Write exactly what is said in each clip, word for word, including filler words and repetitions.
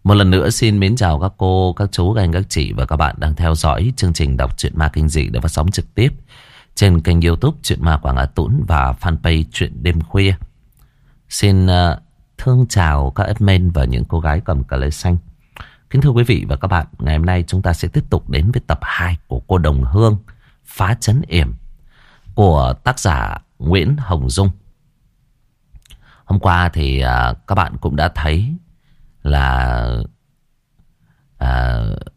Một lần nữa xin mến chào các cô, các chú, các anh, các chị và các bạn đang theo dõi chương trình đọc truyện ma kinh dị được phát sóng trực tiếp trên kênh YouTube Truyện Ma Quảng Á Tũng và fanpage Truyện Đêm Khuya. Xin uh, thương chào các admin và những cô gái cầm cờ lê xanh. Kính thưa quý vị và các bạn, ngày hôm nay chúng ta sẽ tiếp tục đến với tập hai của cô Đồng Hương Phá Trấn Yểm của tác giả Nguyễn Hồng Dung. Hôm qua thì uh, các bạn cũng đã thấy là à,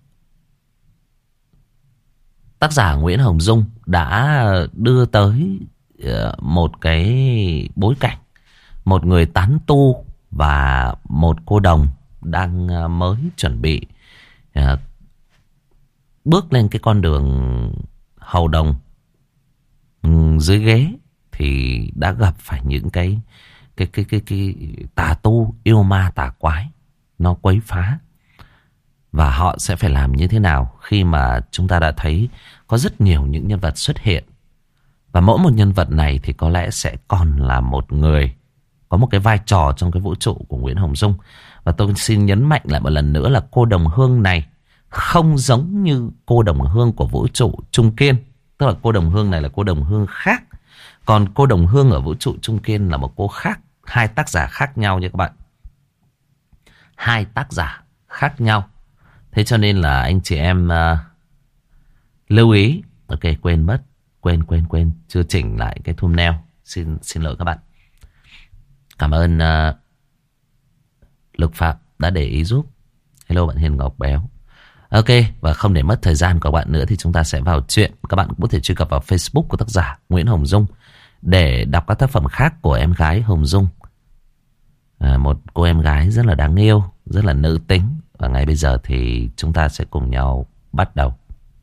tác giả Nguyễn Hồng Dung đã đưa tới uh, một cái bối cảnh, một người tán tu và một cô đồng đang uh, mới chuẩn bị uh, bước lên cái con đường hầu đồng. um, dưới ghế thì đã gặp phải những cái cái cái cái cái tà tu yêu ma tà quái nó quấy phá. Và họ sẽ phải làm như thế nào khi mà chúng ta đã thấy có rất nhiều những nhân vật xuất hiện. Và mỗi một nhân vật này thì có lẽ sẽ còn là một người có một cái vai trò trong cái vũ trụ của Nguyễn Hồng Dung. Và tôi xin nhấn mạnh lại một lần nữa là cô Đồng Hương này không giống như cô Đồng Hương của vũ trụ Trung Kiên. Tức là cô Đồng Hương này là cô Đồng Hương khác. Còn cô Đồng Hương ở vũ trụ Trung Kiên là một cô khác. Hai tác giả khác nhau nha các bạn. Hai tác giả khác nhau. Thế cho nên là anh chị em uh, lưu ý. Ok, quên mất. Quên, quên, quên. Chưa chỉnh lại cái thumbnail. Xin xin lỗi các bạn. Cảm ơn uh, Lực Phạm đã để ý giúp. Hello bạn Hiền Ngọc Béo. Ok, và không để mất thời gian của các bạn nữa thì chúng ta sẽ vào chuyện. Các bạn cũng có thể truy cập vào Facebook của tác giả Nguyễn Hồng Dung để đọc các tác phẩm khác của em gái Hồng Dung. À, một cô em gái rất là đáng yêu, rất là nữ tính. Và ngay bây giờ thì chúng ta sẽ cùng nhau bắt đầu.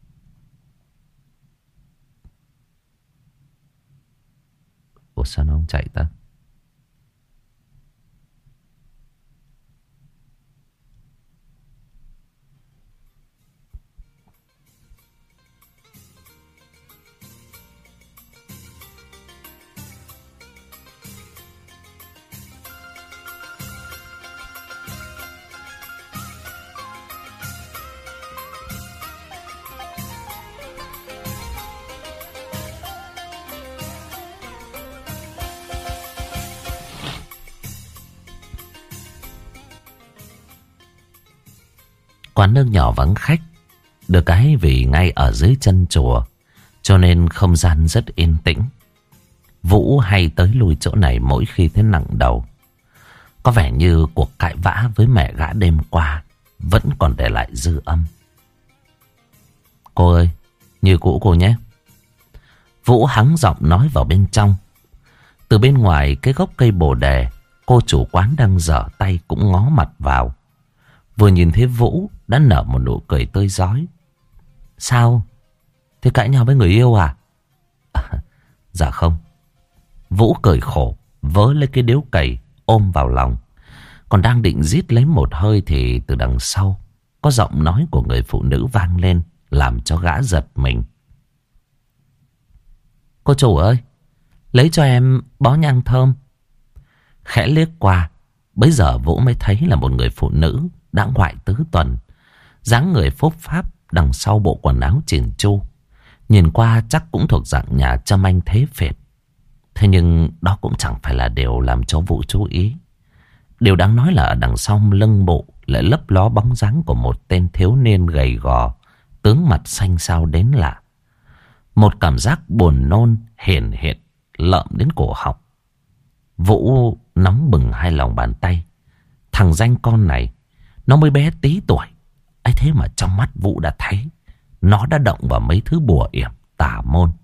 Ủa sao nó không chạy ta? Quán nước nhỏ vắng khách. Được cái vì ngay ở dưới chân chùa cho nên không gian rất yên tĩnh. Vũ hay tới lui chỗ này mỗi khi thấy nặng đầu. Có vẻ như cuộc cãi vã với mẹ gã đêm qua vẫn còn để lại dư âm. Cô ơi, như cũ cô nhé. Vũ hắng giọng nói vào bên trong. Từ bên ngoài cái gốc cây bồ đề, cô chủ quán đang giở tay cũng ngó mặt vào. Vừa nhìn thấy Vũ đã nở một nụ cười tươi rói. Sao? Thế cãi nhau với người yêu à? À dạ không. Vũ cười khổ, vớ lấy cái điếu cày ôm vào lòng. Còn đang định rít lấy một hơi thì từ đằng sau có giọng nói của người phụ nữ vang lên, làm cho gã giật mình. Cô chủ ơi, lấy cho em bó nhang thơm. Khẽ liếc qua, bấy giờ Vũ mới thấy là một người phụ nữ đã ngoại tứ tuần, dáng người phốp pháp, đằng sau bộ quần áo chỉn chu, nhìn qua chắc cũng thuộc dạng nhà châm anh thế phệt. Thế nhưng đó cũng chẳng phải là điều làm cho Vũ chú ý. Điều đáng nói là ở đằng sau lưng bộ lại lấp ló bóng dáng của một tên thiếu niên gầy gò, tướng mặt xanh xao đến lạ. Một cảm giác buồn nôn hiển hiện lợm đến cổ họng. Vũ nóng bừng hai lòng bàn tay. Thằng danh con này, nó mới bé tí tuổi, ấy thế mà trong mắt Vũ đã thấy nó đã động vào mấy thứ bùa yểm tà môn.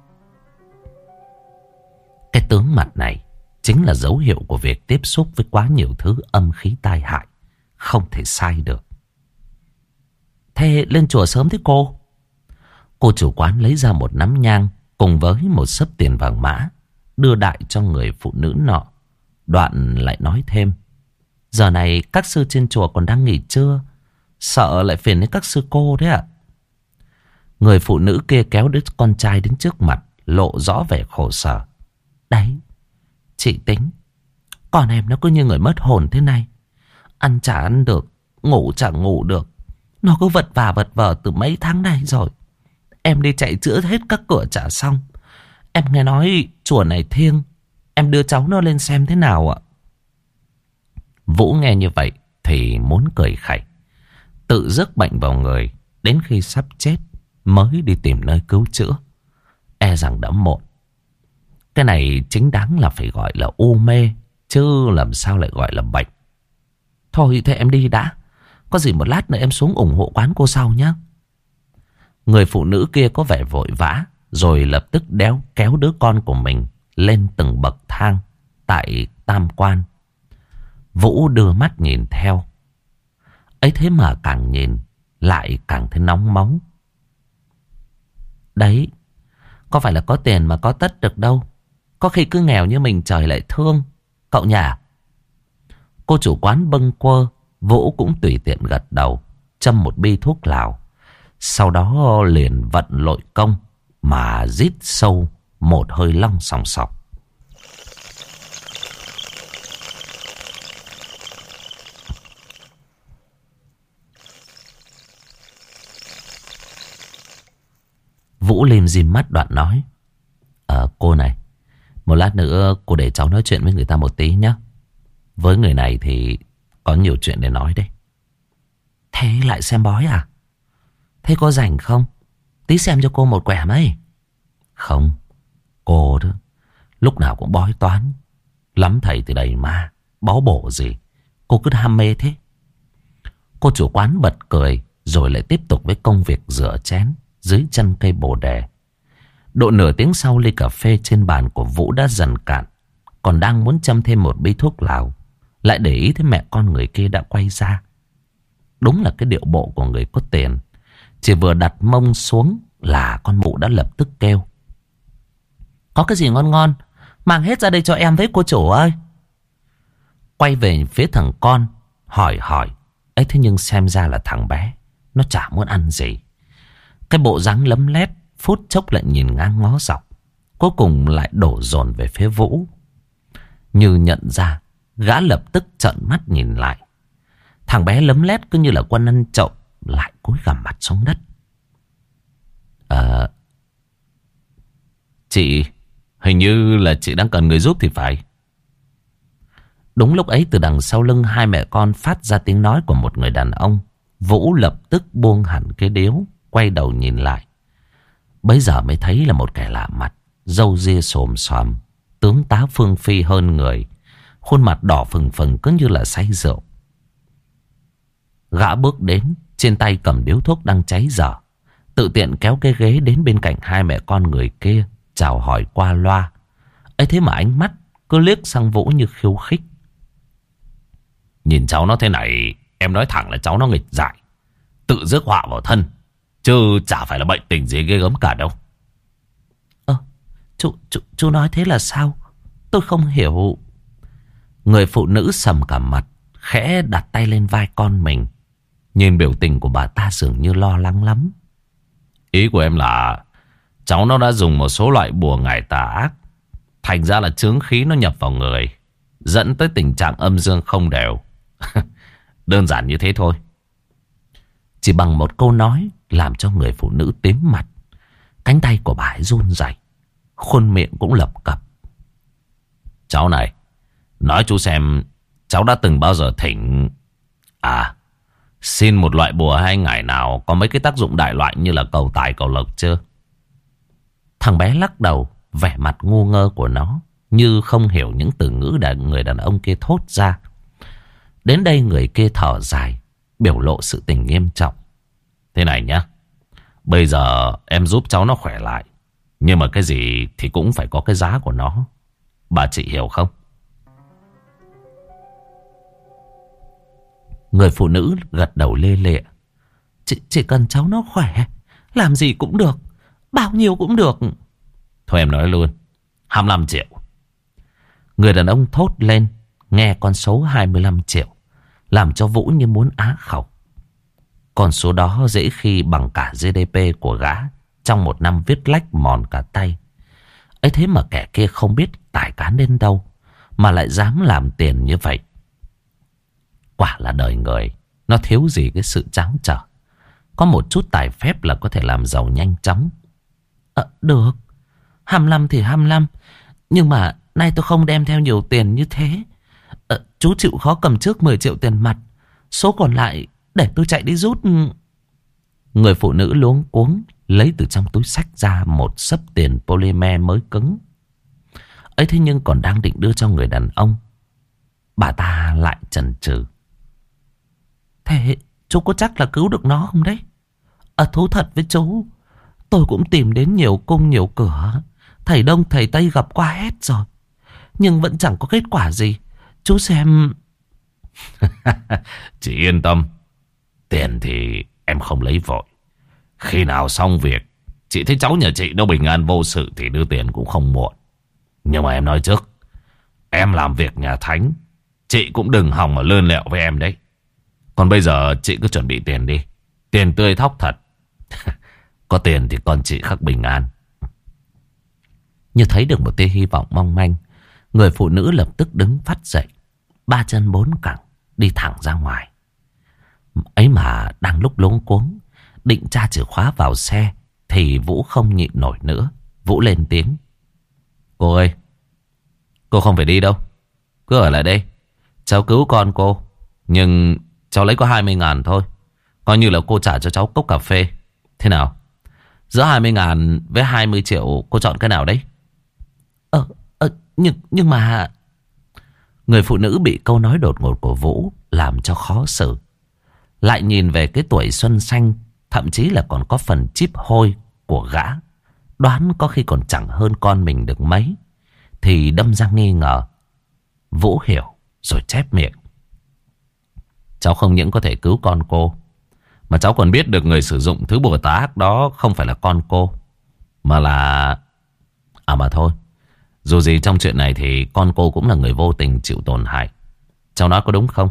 Cái tướng mặt này chính là dấu hiệu của việc tiếp xúc với quá nhiều thứ âm khí tai hại, không thể sai được. Thế lên chùa sớm thế cô? Cô chủ quán lấy ra một nắm nhang cùng với một xấp tiền vàng mã, đưa đại cho người phụ nữ nọ. Đoạn lại nói thêm. Giờ này các sư trên chùa còn đang nghỉ trưa, sợ lại phiền đến các sư cô đấy ạ. Người phụ nữ kia kéo đứa con trai đến trước mặt, lộ rõ vẻ khổ sở. Đấy, chị tính, con em nó cứ như người mất hồn thế này. Ăn chả ăn được, ngủ chẳng ngủ được. Nó cứ vật vả vật vờ từ mấy tháng nay rồi. Em đi chạy chữa hết các cửa trả xong. Em nghe nói chùa này thiêng. Em đưa cháu nó lên xem thế nào ạ. Vũ nghe như vậy thì muốn cười khẩy. Tự rước bệnh vào người, đến khi sắp chết mới đi tìm nơi cứu chữa. E rằng đã muộn. Cái này chính đáng là phải gọi là u mê, chứ làm sao lại gọi là bệnh. Thôi thế em đi đã. Có gì một lát nữa em xuống ủng hộ quán cô sau nhé. Người phụ nữ kia có vẻ vội vã, rồi lập tức đéo kéo đứa con của mình lên từng bậc thang tại tam quan. Vũ đưa mắt nhìn theo. Ấy thế mà càng nhìn lại càng thấy nóng máu. Đấy, có phải là có tiền mà có tất được đâu. Có khi cứ nghèo như mình trời lại thương. Cậu nhả. Cô chủ quán bâng quơ. Vũ cũng tùy tiện gật đầu, châm một bi thuốc lào. Sau đó liền vận lội công mà rít sâu một hơi long sòng sọc. Vũ lim dim mắt đoạn nói: Ờ cô này, một lát nữa cô để cháu nói chuyện với người ta một tí nhé. Với người này thì có nhiều chuyện để nói đây. Thế lại xem bói à? Thế có rảnh không? Tí xem cho cô một quẻ mấy. Không, cô đó lúc nào cũng bói toán. Lắm thầy thì đầy ma, bó bổ gì. Cô cứ ham mê thế. Cô chủ quán bật cười, rồi lại tiếp tục với công việc rửa chén dưới chân cây bồ đề. Độ nửa tiếng sau, ly cà phê trên bàn của Vũ đã dần cạn. Còn đang muốn châm thêm một bí thuốc lào, lại để ý thấy mẹ con người kia đã quay ra. Đúng là cái điệu bộ của người có tiền. Chỉ vừa đặt mông xuống là con mụ đã lập tức kêu: Có cái gì ngon ngon mang hết ra đây cho em với cô chủ ơi. Quay về phía thằng con, hỏi hỏi ấy, thế nhưng xem ra là thằng bé nó chả muốn ăn gì. Cái bộ dáng lấm lét, phút chốc lại nhìn ngang ngó dọc, cuối cùng lại đổ dồn về phía Vũ. Như nhận ra, gã lập tức trợn mắt nhìn lại. Thằng bé lấm lét cứ như là quân ăn trộm, lại cúi gằm mặt xuống đất. Ờ, chị, hình như là chị đang cần người giúp thì phải. Đúng lúc ấy, từ đằng sau lưng hai mẹ con phát ra tiếng nói của một người đàn ông. Vũ lập tức buông hẳn cái điếu, quay đầu nhìn lại. Bấy giờ mới thấy là một kẻ lạ mặt, râu ria xồm xoàm, tướng tá phương phi hơn người, khuôn mặt đỏ phừng phừng cứ như là say rượu. Gã bước đến, trên tay cầm điếu thuốc đang cháy dở, tự tiện kéo cái ghế đến bên cạnh hai mẹ con người kia, chào hỏi qua loa. Ấy thế mà ánh mắt cứ liếc sang Vũ như khiêu khích. Nhìn cháu nó thế này, em nói thẳng là cháu nó nghịch dại, tự rước họa vào thân, chứ chả phải là bệnh tình gì ghê gớm cả đâu. Ơ, chú, chú, chú nói thế là sao? Tôi không hiểu. Người phụ nữ sầm cả mặt, khẽ đặt tay lên vai con mình. Nhìn biểu tình của bà ta dường như lo lắng lắm. Ý của em là cháu nó đã dùng một số loại bùa ngải tà ác, thành ra là chướng khí nó nhập vào người, dẫn tới tình trạng âm dương không đều. Đơn giản như thế thôi. Chỉ bằng một câu nói làm cho người phụ nữ tím mặt. Cánh tay của bà ấy run rẩy, khuôn miệng cũng lập cập. Cháu này, nói chú xem, cháu đã từng bao giờ thỉnh À xin một loại bùa hay ngải nào có mấy cái tác dụng đại loại như là cầu tài cầu lộc chưa? Thằng bé lắc đầu, vẻ mặt ngu ngơ của nó như không hiểu những từ ngữ đàn người đàn ông kia thốt ra. Đến đây người kia thở dài, biểu lộ sự tình nghiêm trọng. Thế này nhá, bây giờ em giúp cháu nó khỏe lại, nhưng mà cái gì thì cũng phải có cái giá của nó. Bà chị hiểu không? Người phụ nữ gật đầu lê lệ. Chị, chỉ cần cháu nó khỏe, làm gì cũng được, bao nhiêu cũng được. Thôi em nói luôn, hai mươi lăm triệu. Người đàn ông thốt lên, nghe con số hai mươi lăm triệu làm cho Vũ như muốn á khẩu. Con số đó dễ khi bằng cả giê đê pê của gã trong một năm viết lách mòn cả tay. Ấy thế mà kẻ kia không biết tài cán đến đâu mà lại dám làm tiền như vậy. Quả là đời người Nó thiếu gì cái sự tráng trở. Có một chút tài phép là có thể làm giàu nhanh chóng. À, được. hai mươi lăm thì hai mươi lăm. Nhưng mà nay tôi không đem theo nhiều tiền như thế. À, chú chịu khó cầm trước mười triệu tiền mặt. Số còn lại để tôi chạy đi rút. Người phụ nữ luống cuống lấy từ trong túi xách ra một xấp tiền polymer mới cứng. Ấy thế nhưng còn đang định đưa cho người đàn ông, bà ta lại chần chừ. Thế chú có chắc là cứu được nó không đấy? À, thú thật với chú, tôi cũng tìm đến nhiều cung nhiều cửa, thầy đông thầy tây gặp qua hết rồi, nhưng vẫn chẳng có kết quả gì. Chú xem. Chị yên tâm, tiền thì em không lấy vội. Khi nào xong việc, chị thấy cháu nhà chị nó bình an vô sự thì đưa tiền cũng không muộn. Nhưng mà em nói trước, em làm việc nhà thánh, chị cũng đừng hòng mà lươn lẹo với em đấy. Còn bây giờ chị cứ chuẩn bị tiền đi. Tiền tươi thóc thật. Có tiền thì con chị khắc bình an. Như thấy được một tia hy vọng mong manh, người phụ nữ lập tức đứng phát dậy, ba chân bốn cẳng đi thẳng ra ngoài. Ấy mà đang lúc luống cuống định tra chìa khóa vào xe thì Vũ không nhịn nổi nữa. Vũ lên tiếng. Cô ơi, cô không phải đi đâu, cứ ở lại đây. Cháu cứu con cô, nhưng cháu lấy có hai mươi ngàn thôi. Coi như là cô trả cho cháu cốc cà phê. Thế nào? Giữa hai mươi ngàn với hai mươi triệu cô chọn cái nào đấy? Ờ, ờ nhưng, nhưng mà... Người phụ nữ bị câu nói đột ngột của Vũ làm cho khó xử. Lại nhìn về cái tuổi xuân xanh, thậm chí là còn có phần chíp hôi của gã, đoán có khi còn chẳng hơn con mình được mấy, thì đâm ra nghi ngờ. Vũ hiểu rồi chép miệng. Cháu không những có thể cứu con cô, mà cháu còn biết được người sử dụng thứ bùa tà ác đó không phải là con cô, mà là... À mà thôi, dù gì trong chuyện này thì con cô cũng là người vô tình chịu tổn hại. Cháu nói có đúng không?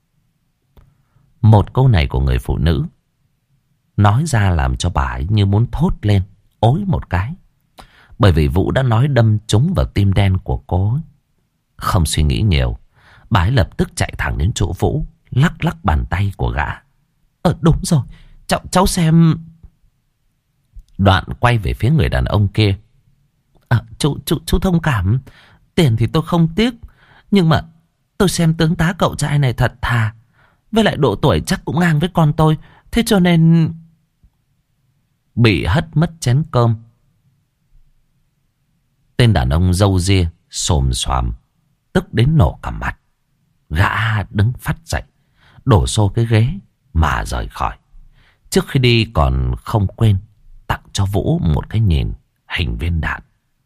Một câu này của người phụ nữ nói ra làm cho bà ấy như muốn thốt lên, ối một cái. Bởi vì Vũ đã nói đâm trúng vào tim đen của cô ấy. Không suy nghĩ nhiều, bà ấy lập tức chạy thẳng đến chỗ Vũ, lắc lắc bàn tay của gã. Ờ đúng rồi, cháu, cháu xem. Đoạn quay về phía người đàn ông kia. À, chú, chú, chú thông cảm, tiền thì tôi không tiếc, nhưng mà tôi xem tướng tá cậu trai này thật thà, với lại độ tuổi chắc cũng ngang với con tôi, thế cho nên... Bị hất mất chén cơm, tên đàn ông râu ria xồm xoàm, tức đến nổ cả mặt. Gã đứng phắt dậy, đổ xô cái ghế mà rời khỏi. Trước khi đi còn không quên tặng cho Vũ một cái nhìn hình viên đạn.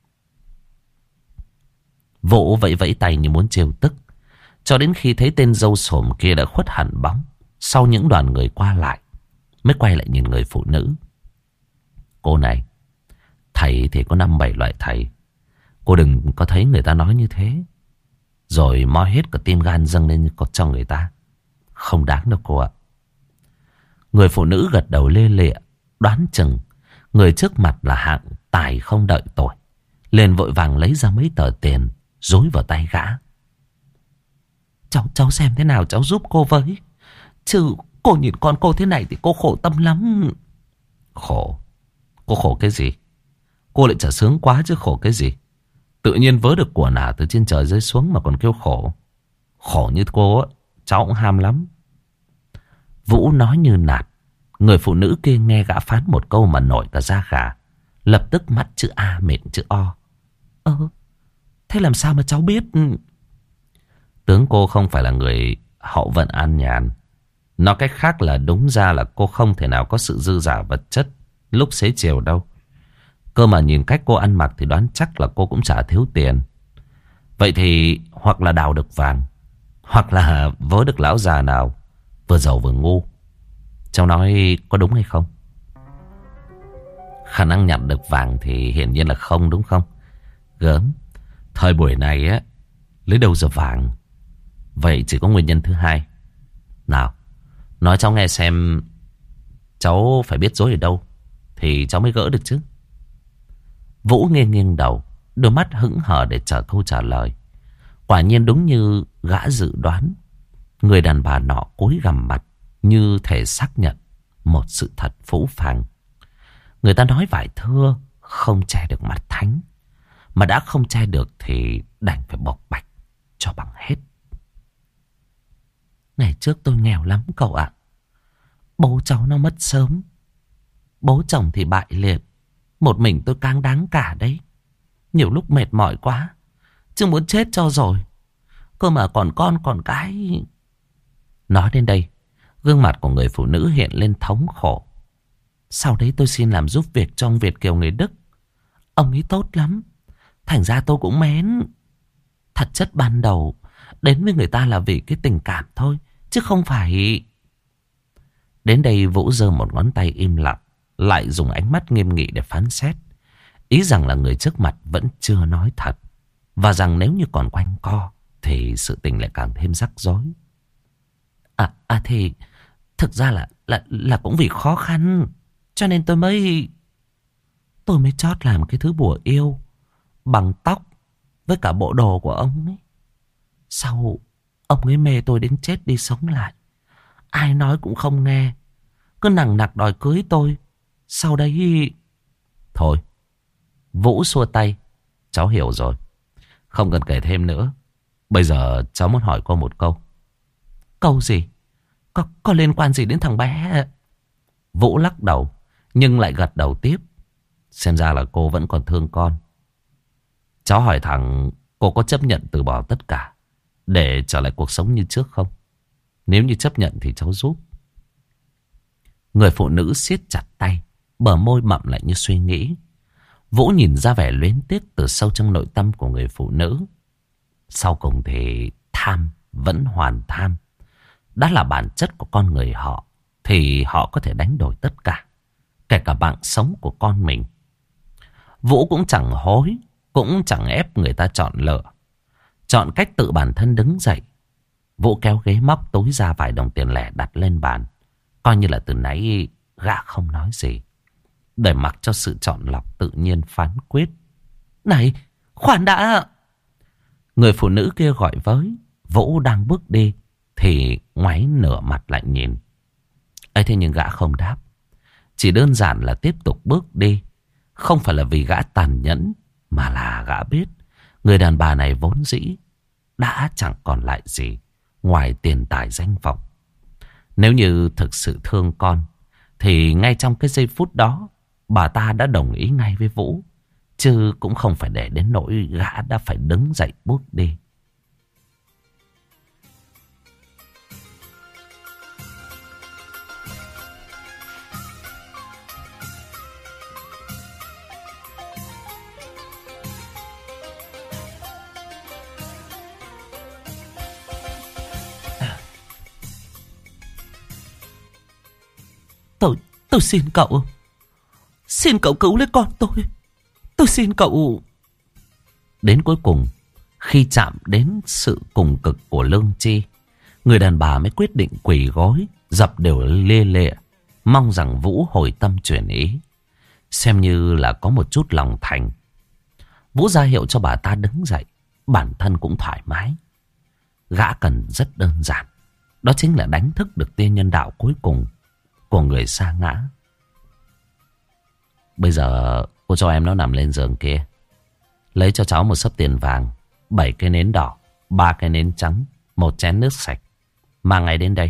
Vũ vẫy vẫy tay như muốn trêu tức, cho đến khi thấy tên râu xồm kia đã khuất hẳn bóng sau những đoàn người qua lại, mới quay lại nhìn người phụ nữ. Cô này, thầy thì có năm bảy loại thầy, cô đừng có thấy người ta nói như thế rồi moi hết cả tim gan dâng lên cho người ta. Không đáng đâu cô ạ. Người phụ nữ gật đầu lê lịa, đoán chừng người trước mặt là hạng tài không đợi tội, liền vội vàng lấy ra mấy tờ tiền dối vào tay gã. Cháu, cháu xem thế nào cháu giúp cô với. Chứ cô nhìn con cô thế này thì cô khổ tâm lắm. Khổ? Cô khổ cái gì? Cô lại chả sướng quá chứ khổ cái gì? Tự nhiên vớ được của nả từ trên trời rơi xuống mà còn kêu khổ. Khổ như cô á, cháu cũng ham lắm. Vũ nói như nạt. Người phụ nữ kia nghe gã phán một câu mà nổi cả da gà, lập tức mắt chữ A miệng chữ O. Ơ, thế làm sao mà cháu biết? Tướng cô không phải là người hậu vận an nhàn. Nói cách khác là đúng ra là cô không thể nào có sự dư giả vật chất lúc xế chiều đâu. Cơ mà nhìn cách cô ăn mặc thì đoán chắc là cô cũng chả thiếu tiền. Vậy thì hoặc là đào được vàng, hoặc là vớ được lão già nào vừa giàu vừa ngu. Cháu nói có đúng hay không? Khả năng nhặt được vàng thì hiển nhiên là không, đúng không? Gớm, thời buổi này á, lấy đâu ra vàng? Vậy chỉ có nguyên nhân thứ hai. Nào, nói cháu nghe xem, cháu phải biết dối ở đâu thì cháu mới gỡ được chứ. Vũ nghiêng nghiêng đầu, đôi mắt hững hờ để chờ câu trả lời. Quả nhiên đúng như gã dự đoán, người đàn bà nọ cúi gằm mặt, như thể xác nhận một sự thật phũ phàng. Người ta nói vải thưa không che được mặt thánh, mà đã không che được thì đành phải bộc bạch cho bằng hết. Ngày trước tôi nghèo lắm cậu ạ. Bố cháu nó mất sớm, bố chồng thì bại liệt, một mình tôi càng đáng cả đấy. Nhiều lúc mệt mỏi quá, chứ muốn chết cho rồi. Cơ mà còn con còn cái. Nói đến đây, gương mặt của người phụ nữ hiện lên thống khổ. Sau đấy tôi xin làm giúp việc cho ông Việt kiều người Đức. Ông ấy tốt lắm, thành ra tôi cũng mến. Thật chất ban đầu đến với người ta là vì cái tình cảm thôi, chứ không phải. Đến đây Vũ giơ một ngón tay im lặng, lại dùng ánh mắt nghiêm nghị để phán xét. Ý rằng là người trước mặt vẫn chưa nói thật, và rằng nếu như còn quanh co thì sự tình lại càng thêm rắc rối. À, à thì thực ra là, là, là cũng vì khó khăn, cho nên tôi mới Tôi mới chót làm cái thứ bùa yêu bằng tóc với cả bộ đồ của ông ấy. Sau ông ấy mê tôi đến chết đi sống lại, ai nói cũng không nghe, cứ nằng nặc đòi cưới tôi. Sau đấy... Thôi, Vũ xua tay. Cháu hiểu rồi, không cần kể thêm nữa. Bây giờ cháu muốn hỏi cô một câu. Câu gì? Có, có liên quan gì đến thằng bé? Vũ lắc đầu, nhưng lại gật đầu tiếp. Xem ra là cô vẫn còn thương con. Cháu hỏi thẳng, cô có chấp nhận từ bỏ tất cả để trở lại cuộc sống như trước không? Nếu như chấp nhận thì cháu giúp. Người phụ nữ siết chặt tay, bờ môi mậm lại như suy nghĩ. Vũ nhìn ra vẻ luyến tiếc từ sâu trong nội tâm của người phụ nữ. Sau cùng thì tham vẫn hoàn tham. Đã là bản chất của con người họ, thì họ có thể đánh đổi tất cả, kể cả mạng sống của con mình. Vũ cũng chẳng hối, cũng chẳng ép người ta chọn lựa. Chọn cách tự bản thân đứng dậy. Vũ kéo ghế móc túi ra vài đồng tiền lẻ đặt lên bàn, coi như là từ nãy gã không nói gì, để mặc cho sự chọn lọc tự nhiên phán quyết. Này, khoan đã! Người phụ nữ kia gọi với. Vũ đang bước đi thì ngoáy nửa mặt lại nhìn. ấy thế nhưng gã không đáp, chỉ đơn giản là tiếp tục bước đi. Không phải là vì gã tàn nhẫn, mà là gã biết người đàn bà này vốn dĩ đã chẳng còn lại gì ngoài tiền tài danh vọng. Nếu như thực sự thương con thì ngay trong cái giây phút đó bà ta đã đồng ý ngay với Vũ, chứ cũng không phải để đến nỗi gã đã phải đứng dậy bước đi. Tôi, tôi xin cậu. Xin cậu cứu lấy con tôi. Tôi xin cậu. Đến cuối cùng, khi chạm đến sự cùng cực của lương tri, người đàn bà mới quyết định quỳ gối, dập đều lê lệ, mong rằng Vũ hồi tâm chuyển ý, xem như là có một chút lòng thành. Vũ ra hiệu cho bà ta đứng dậy, bản thân cũng thoải mái. Gã cần rất đơn giản, đó chính là đánh thức được tia nhân đạo cuối cùng của người sa ngã. Bây giờ cô cho em nó nằm lên giường kia, lấy cho cháu một xấp tiền vàng, bảy cái nến đỏ, ba cái nến trắng, một chén nước sạch, mang ngay đến đây.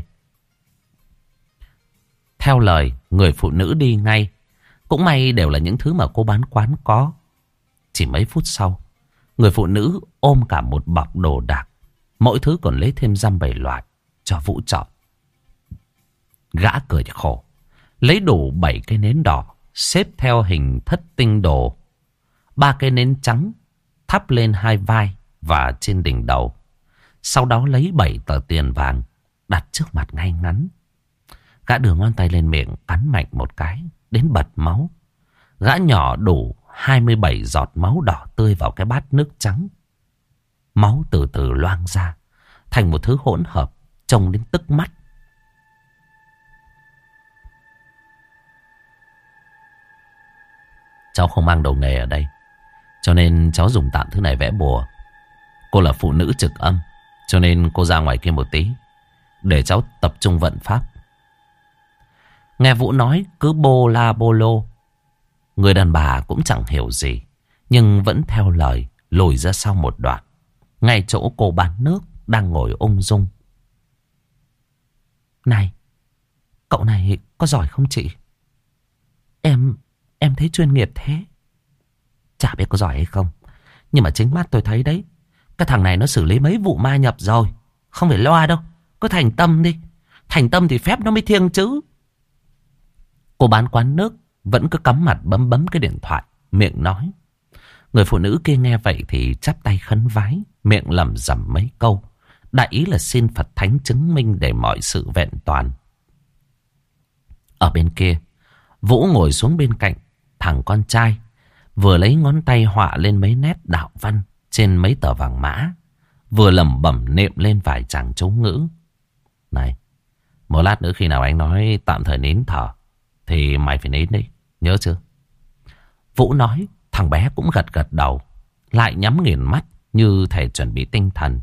Theo lời, người phụ nữ đi ngay. Cũng may đều là những thứ mà cô bán quán có. Chỉ mấy phút sau, người phụ nữ ôm cả một bọc đồ đạc, mỗi thứ còn lấy thêm dăm bảy loại cho Vũ chọn. Gã cười khổ, lấy đủ bảy cái nến đỏ, xếp theo hình thất tinh đồ, ba cái nến trắng thắp lên hai vai và trên đỉnh đầu. Sau đó lấy bảy tờ tiền vàng đặt trước mặt ngay ngắn. Gã đưa ngón tay lên miệng cắn mạnh một cái đến bật máu. Gã nhỏ đủ hai mươi bảy giọt máu đỏ tươi vào cái bát nước trắng. Máu từ từ loang ra thành một thứ hỗn hợp trông đến tức mắt. Cháu không mang đồ nghề ở đây, cho nên cháu dùng tạm thứ này vẽ bùa. Cô là phụ nữ trực âm, cho nên cô ra ngoài kia một tí để cháu tập trung vận pháp. Nghe Vũ nói cứ bô la bô lô. Người đàn bà cũng chẳng hiểu gì, nhưng vẫn theo lời lùi ra sau một đoạn, ngay chỗ cô bán nước đang ngồi ung dung. Này, cậu này có giỏi không chị? Em, em thấy chuyên nghiệp thế. Chả biết có giỏi hay không, nhưng mà chính mắt tôi thấy đấy, cái thằng này nó xử lý mấy vụ ma nhập rồi. Không phải loa đâu, cứ thành tâm đi. Thành tâm thì phép nó mới thiêng chứ. Cô bán quán nước vẫn cứ cắm mặt bấm bấm cái điện thoại, miệng nói. Người phụ nữ kia nghe vậy thì chắp tay khấn vái, miệng lẩm rẩm mấy câu, đại ý là xin Phật Thánh chứng minh để mọi sự vẹn toàn. Ở bên kia, Vũ ngồi xuống bên cạnh thằng con trai, vừa lấy ngón tay họa lên mấy nét đạo văn trên mấy tờ vàng mã, vừa lẩm bẩm niệm lên vài tràng chú ngữ. Này, một lát nữa khi nào anh nói tạm thời nín thở thì mày phải nín đi, nhớ chưa? Vũ nói, thằng bé cũng gật gật đầu, lại nhắm nghiền mắt như thể chuẩn bị tinh thần.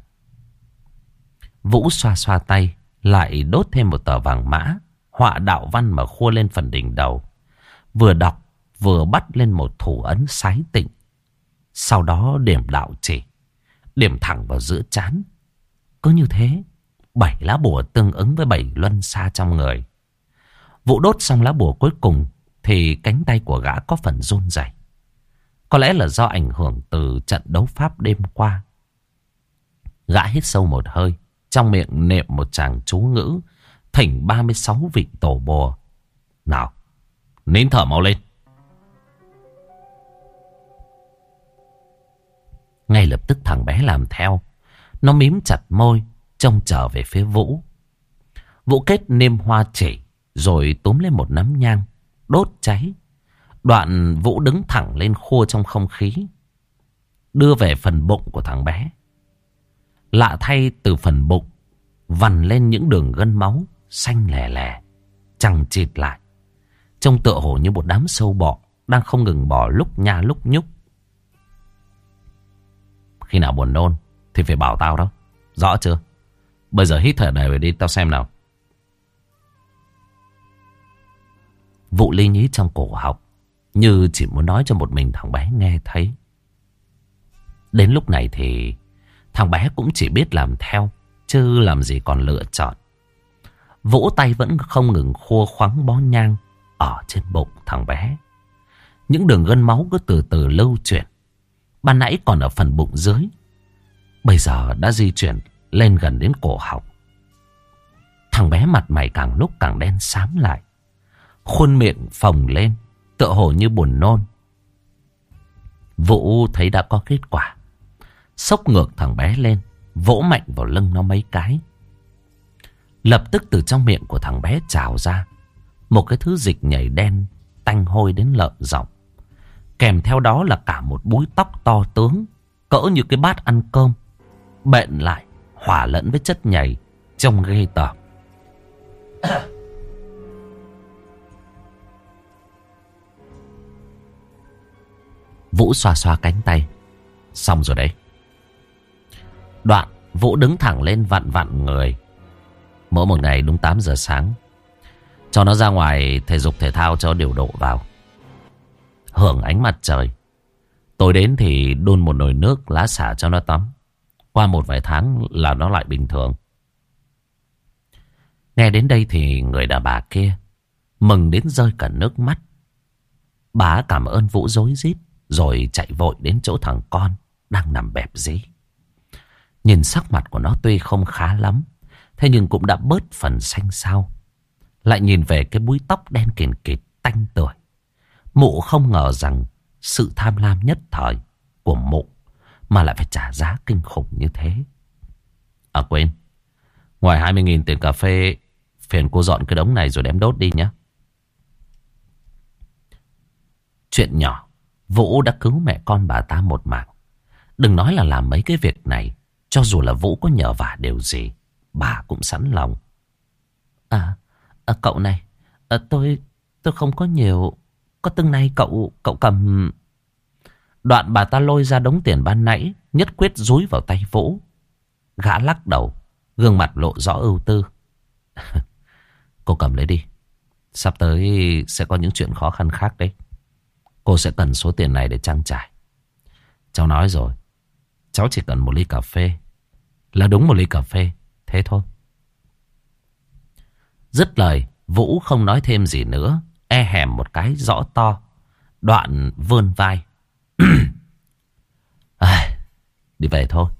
Vũ xoa xoa tay, lại đốt thêm một tờ vàng mã, họa đạo văn mà khua lên phần đỉnh đầu, vừa đọc vừa bắt lên một thủ ấn sái tịnh. Sau đó điểm đạo chỉ, điểm thẳng vào giữa trán. Cứ như thế, bảy lá bùa tương ứng với bảy luân xa trong người. Vũ đốt xong lá bùa cuối cùng thì cánh tay của gã có phần run rẩy. Có lẽ là do ảnh hưởng từ trận đấu pháp đêm qua. Gã hít sâu một hơi, trong miệng niệm một tràng chú ngữ, thỉnh ba mươi sáu vị tổ bùa. Nào, nín thở mau lên. Ngay lập tức thằng bé làm theo. Nó mím chặt môi, trông chờ về phía Vũ. Vũ kết nêm hoa chỉ, rồi túm lên một nắm nhang, đốt cháy. Đoạn Vũ đứng thẳng lên khua trong không khí, đưa về phần bụng của thằng bé. Lạ thay, từ phần bụng vằn lên những đường gân máu xanh lè lè, chằng chịt lại, trông tựa hồ như một đám sâu bọ đang không ngừng bò lúc nha lúc nhúc. Khi nào buồn nôn thì phải bảo tao đó, rõ chưa? Bây giờ hít thở đều đi, tao xem nào. Vụ ly nhí trong cổ họng, như chỉ muốn nói cho một mình thằng bé nghe thấy. Đến lúc này thì thằng bé cũng chỉ biết làm theo, chứ làm gì còn lựa chọn. Vỗ tay vẫn không ngừng khua khoắng bó nhang ở trên bụng thằng bé. Những đường gân máu cứ từ từ lưu chuyển. Ban nãy còn ở phần bụng dưới, bây giờ đã di chuyển lên gần đến cổ họng. Thằng bé mặt mày càng lúc càng đen xám lại, khuôn miệng phồng lên, tựa hồ như buồn nôn. Vũ thấy đã có kết quả, xốc ngược thằng bé lên, vỗ mạnh vào lưng nó mấy cái. Lập tức từ trong miệng của thằng bé trào ra một cái thứ dịch nhảy đen tanh hôi đến lợm giọng. Kèm theo đó là cả một búi tóc to tướng, cỡ như cái bát ăn cơm, bện lại hòa lẫn với chất nhầy, trông ghê tởm. Vũ xoa xoa cánh tay. Xong rồi đấy. Đoạn Vũ đứng thẳng lên vặn vặn người. Mỗi một ngày đúng tám giờ sáng, cho nó ra ngoài thể dục thể thao cho điều độ vào, hưởng ánh mặt trời. Tối đến thì đun một nồi nước lá xả cho nó tắm. Qua một vài tháng là nó lại bình thường. Nghe đến đây thì người đàn bà kia mừng đến rơi cả nước mắt. Bà cảm ơn Vũ rối rít, rồi chạy vội đến chỗ thằng con đang nằm bẹp dí. Nhìn sắc mặt của nó tuy không khá lắm, thế nhưng cũng đã bớt phần xanh xao. Lại nhìn về cái búi tóc đen kìn kịt tanh tưởi, mụ không ngờ rằng sự tham lam nhất thời của mụ mà lại phải trả giá kinh khủng như thế. À quên, ngoài hai mươi nghìn tiền cà phê, phiền cô dọn cái đống này rồi đem đốt đi nhé. Chuyện nhỏ, Vũ đã cứu mẹ con bà ta một mạng. Đừng nói là làm mấy cái việc này, cho dù là Vũ có nhờ vả điều gì, bà cũng sẵn lòng. À, à cậu này, à, tôi tôi không có nhiều. Có từng này cậu cậu cầm. Đoạn bà ta lôi ra đống tiền ban nãy, nhất quyết dúi vào tay Vũ. Gã lắc đầu, gương mặt lộ rõ ưu tư. Cô cầm lấy đi, Sắp tới sẽ có những chuyện khó khăn khác đấy. Cô sẽ cần số tiền này để trang trải. Cháu nói rồi, cháu chỉ cần một ly cà phê. Là đúng một ly cà phê. Thế thôi. Dứt lời, Vũ không nói thêm gì nữa. E hèm một cái rõ to. Đoạn vươn vai. À, đi về thôi.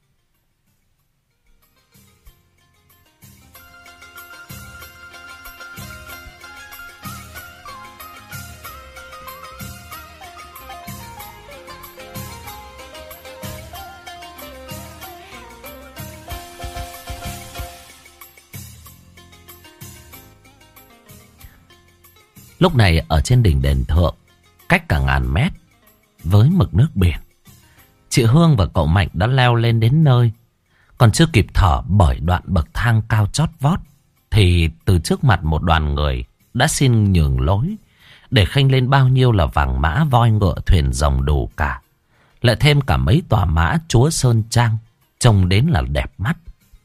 Lúc này ở trên đỉnh đền thượng, cách cả ngàn mét với mực nước biển, chị Hương và cậu Mạnh đã leo lên đến nơi. Còn chưa kịp thở bởi đoạn bậc thang cao chót vót, thì từ trước mặt một đoàn người đã xin nhường lối, để khênh lên bao nhiêu là vàng mã, voi ngựa, thuyền rồng đủ cả. Lại thêm cả mấy tòa mã chúa Sơn Trang, trông đến là đẹp mắt.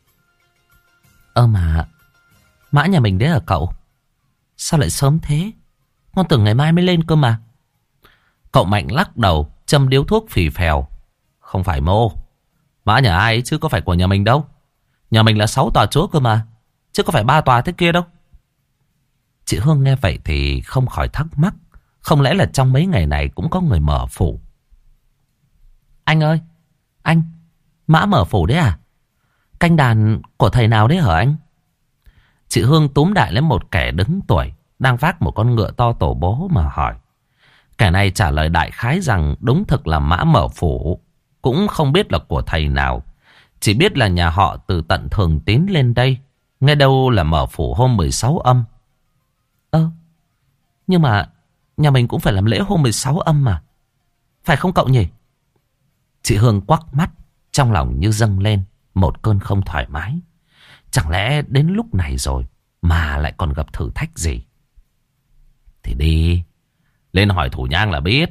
Ơ mà, mã nhà mình đấy hả cậu? Sao lại sớm thế? Con tưởng ngày mai mới lên cơ mà. Cậu Mạnh lắc đầu, châm điếu thuốc phì phèo. Không phải mô. Mã nhà ai ấy chứ có phải của nhà mình đâu. Nhà mình là sáu tòa chúa cơ mà, chứ có phải ba tòa thế kia đâu. Chị Hương nghe vậy thì không khỏi thắc mắc. Không lẽ là trong mấy ngày này cũng có người mở phủ? Anh ơi, anh, mã mở phủ đấy à? Canh đàn của thầy nào đấy hả anh? Chị Hương túm đại lấy một kẻ đứng tuổi đang vác một con ngựa to tổ bố mà hỏi. Kẻ này trả lời đại khái rằng đúng thực là mã mở phủ, cũng không biết là của thầy nào. Chỉ biết là nhà họ từ tận Thường Tín lên đây, nghe đâu là mở phủ hôm mười sáu âm. Ơ, nhưng mà nhà mình cũng phải làm lễ hôm mười sáu âm mà, phải không cậu nhỉ? Chị Hương quắc mắt, trong lòng như dâng lên một cơn không thoải mái. Chẳng lẽ đến lúc này rồi mà lại còn gặp thử thách gì? Thì đi lên hỏi thủ nhang là biết.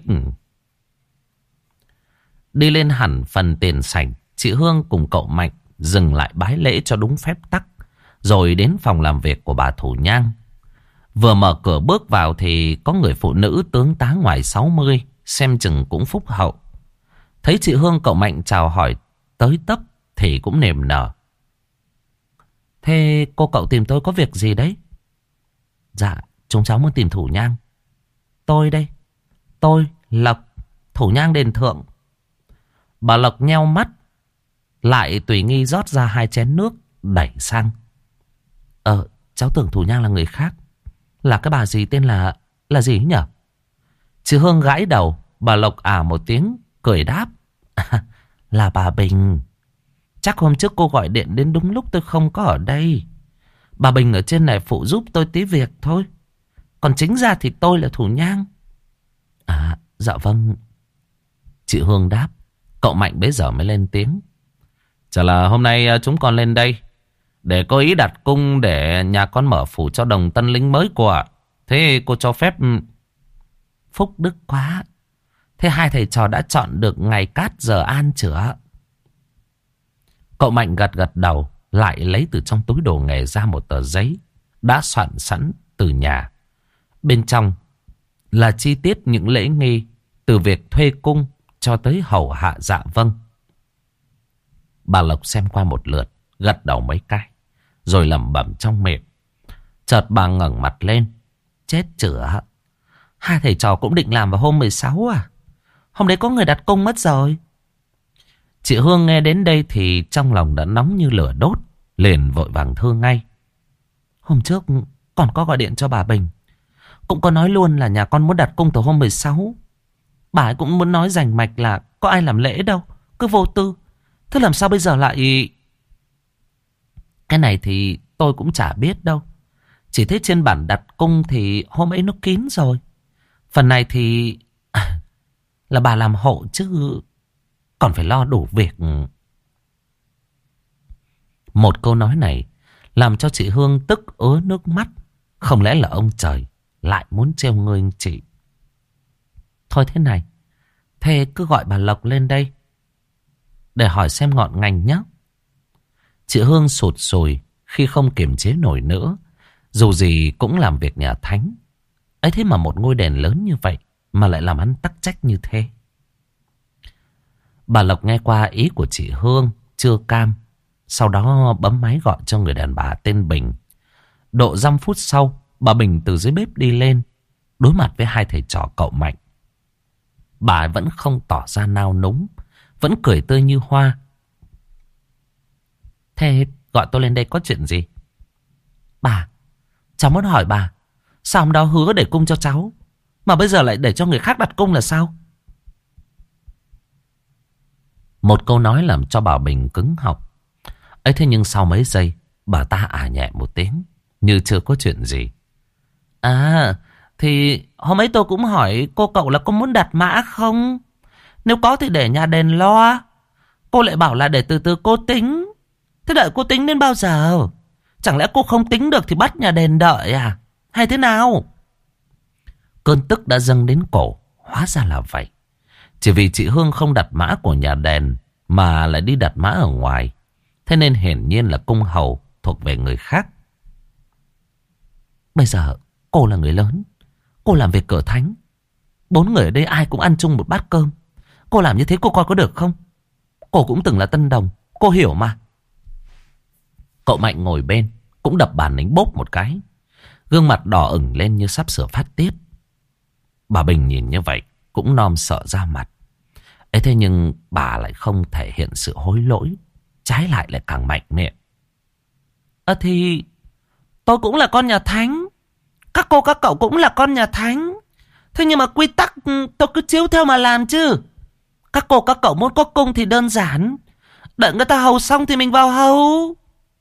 Đi lên hẳn phần tiền sảnh, chị Hương cùng cậu Mạnh dừng lại bái lễ cho đúng phép tắc, rồi đến phòng làm việc của bà thủ nhang. Vừa mở cửa bước vào thì có người phụ nữ tướng tá ngoài sáu mươi, xem chừng cũng phúc hậu. Thấy chị Hương, cậu Mạnh chào hỏi tới tấp thì cũng niềm nở. Thế cô cậu tìm tôi có việc gì đấy? Dạ, chúng cháu muốn tìm thủ nhang. Tôi đây, tôi Lộc, thủ nhang đền thượng. Bà Lộc nheo mắt, lại tùy nghi rót ra hai chén nước đẩy sang. Ờ, cháu tưởng thủ nhang là người khác. Là cái bà gì tên là... là gì nhỉ? Chị Hương gãi đầu. Bà Lộc à một tiếng, cười đáp. À, là bà Bình. Chắc hôm trước cô gọi điện đến đúng lúc tôi không có ở đây. Bà Bình ở trên này phụ giúp tôi tí việc thôi. Còn chính ra thì tôi là thủ nhang. À, dạ vâng. Chị Hương đáp. Cậu Mạnh bấy giờ mới lên tiếng. Chả là hôm nay chúng con lên đây để có ý đặt cung để nhà con mở phủ cho đồng tân lính mới của. Thế cô cho phép... Phúc đức quá. Thế hai thầy trò đã chọn được ngày cát giờ an chưa? Cậu Mạnh gật gật đầu, lại lấy từ trong túi đồ nghề ra một tờ giấy đã soạn sẵn từ nhà. Bên trong là chi tiết những lễ nghi, từ việc thuê cung cho tới hầu hạ dạ vâng. Bà Lộc xem qua một lượt, gật đầu mấy cái, rồi lẩm bẩm trong miệng. Chợt bà ngẩng mặt lên. Chết chửa, hai thầy trò cũng định làm vào hôm mười sáu à? Hôm đấy có người đặt cung mất rồi. Chị Hương nghe đến đây thì trong lòng đã nóng như lửa đốt, liền vội vàng thưa ngay. Hôm trước còn có gọi điện cho bà Bình, cũng có nói luôn là nhà con muốn đặt cung từ hôm mười sáu. Bà ấy cũng muốn nói rành mạch là có ai làm lễ đâu, cứ vô tư. Thế làm sao bây giờ lại... Cái này thì tôi cũng chả biết đâu. Chỉ thấy trên bản đặt cung thì hôm ấy nó kín rồi. Phần này thì... là bà làm hộ chứ còn phải lo đủ việc. Một câu nói này làm cho chị Hương tức ứa nước mắt. Không lẽ là ông trời lại muốn trêu ngươi chị? Thôi thế này, thế cứ gọi bà Lộc lên đây để hỏi xem ngọn ngành nhé. Chị Hương sụt sùi khi không kiềm chế nổi nữa, Dù gì cũng làm việc nhà thánh. Ấy thế mà một ngôi đền lớn như vậy mà lại làm ăn tắc trách như thế. Bà Lộc nghe qua ý của chị Hương, chưa cam. Sau đó bấm máy gọi cho người đàn bà tên Bình. Độ dăm phút sau, bà Bình từ dưới bếp đi lên, đối mặt với hai thầy trò cậu Mạnh. Bà vẫn không tỏ ra nao núng, vẫn cười tươi như hoa. Thế gọi tôi lên đây có chuyện gì? Bà, cháu muốn hỏi bà, sao hôm đó hứa để cung cho cháu, mà bây giờ lại để cho người khác đặt cung là sao? Một câu nói làm cho bà Bình cứng họng. Ấy thế nhưng sau mấy giây, bà ta ả nhẹ một tiếng, như chưa có chuyện gì. À, thì hôm ấy tôi cũng hỏi cô cậu là có muốn đặt mã không? Nếu có thì để nhà đền lo. Cô lại bảo là để từ từ cô tính. Thế đợi cô tính đến bao giờ? Chẳng lẽ cô không tính được thì bắt nhà đền đợi à? Hay thế nào? Cơn tức đã dâng đến cổ. Hóa ra là vậy. Chỉ vì chị Hương không đặt mã của nhà đền mà lại đi đặt mã ở ngoài. Thế nên hiển nhiên là cung hầu thuộc về người khác. Bây giờ cô là người lớn, cô làm việc cửa thánh. Bốn người ở đây ai cũng ăn chung một bát cơm. Cô làm như thế cô coi có được không? Cô cũng từng là tân đồng, cô hiểu mà. Cậu Mạnh ngồi bên cũng đập bàn đánh bốp một cái. Gương mặt đỏ ửng lên như sắp sửa phát tiết. Bà Bình nhìn như vậy cũng nom sợ ra mặt. Ấy thế nhưng bà lại không thể hiện sự hối lỗi, trái lại lại càng mạnh miệng. À thì tôi cũng là con nhà thánh, các cô các cậu cũng là con nhà thánh. Thế nhưng mà quy tắc tôi cứ chiếu theo mà làm chứ. Các cô các cậu muốn có cung thì đơn giản, đợi người ta hầu xong thì mình vào hầu.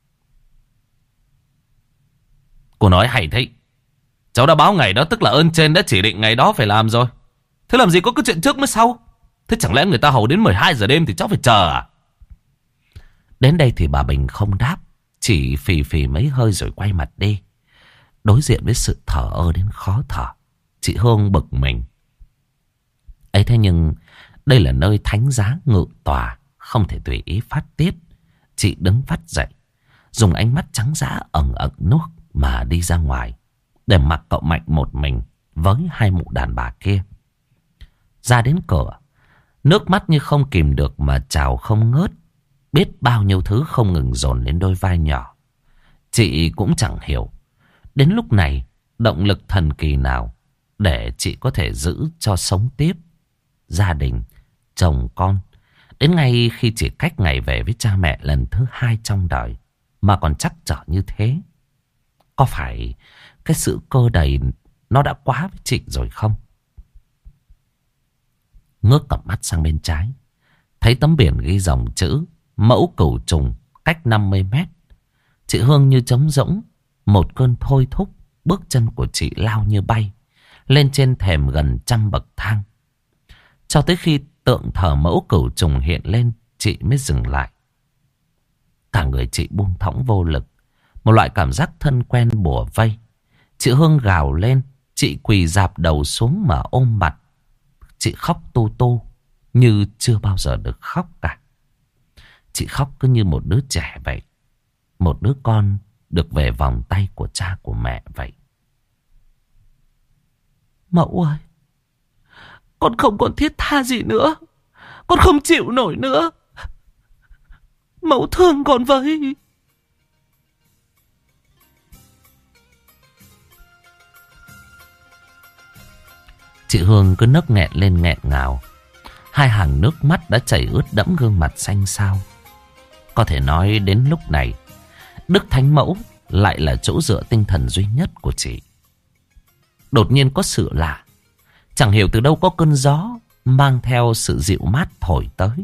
Cô nói hay thế. Cháu đã báo ngày đó, tức là ơn trên đã chỉ định ngày đó phải làm rồi. Thế làm gì có cái chuyện trước mới sau? Thế chẳng lẽ người ta hầu đến mười hai giờ đêm thì cháu phải chờ à? Đến đây thì bà Bình không đáp, chỉ phì phì mấy hơi rồi quay mặt đi. Đối diện với sự thở ơ đến khó thở, chị Hương bực mình. Ấy thế nhưng đây là nơi thánh giá ngự tòa, không thể tùy ý phát tiết. Chị đứng phát dậy, dùng ánh mắt trắng dã ẩn ẩn nước mà đi ra ngoài, để mặc cậu Mạnh một mình với hai mụ đàn bà kia. Ra đến cửa, nước mắt như không kìm được mà trào không ngớt. Biết bao nhiêu thứ không ngừng dồn lên đôi vai nhỏ. Chị cũng chẳng hiểu đến lúc này động lực thần kỳ nào để chị có thể giữ cho sống tiếp gia đình, chồng con. Đến ngay khi chỉ cách ngày về với cha mẹ lần thứ hai trong đời mà còn trắc trở như thế. Có phải cái sự cơ đầy nó đã quá với chị rồi không? Ngước cặp mắt sang bên trái, thấy tấm biển ghi dòng chữ Mẫu Cửu Trùng cách năm mươi mét. Chị Hương như trống rỗng, một cơn thôi thúc, bước chân của chị lao như bay lên trên thềm gần trăm bậc thang. Cho tới khi tượng thờ Mẫu Cửu Trùng hiện lên, chị mới dừng lại. Cả người chị buông thõng vô lực, một loại cảm giác thân quen bủa vây. Chị Hương gào lên, chị quỳ rạp đầu xuống mà ôm mặt. Chị khóc tu tu như chưa bao giờ được khóc cả. Chị khóc cứ như một đứa trẻ vậy, một đứa con được về vòng tay của cha của mẹ vậy. Mẫu ơi, con không còn thiết tha gì nữa, con không chịu nổi nữa. Mẫu thương con với. Chị Hương cứ nấc nghẹn lên nghẹn ngào. Hai hàng nước mắt đã chảy ướt đẫm gương mặt xanh xao. Có thể nói đến lúc này, Đức Thánh Mẫu lại là chỗ dựa tinh thần duy nhất của chị. Đột nhiên có sự lạ. Chẳng hiểu từ đâu có cơn gió mang theo sự dịu mát thổi tới.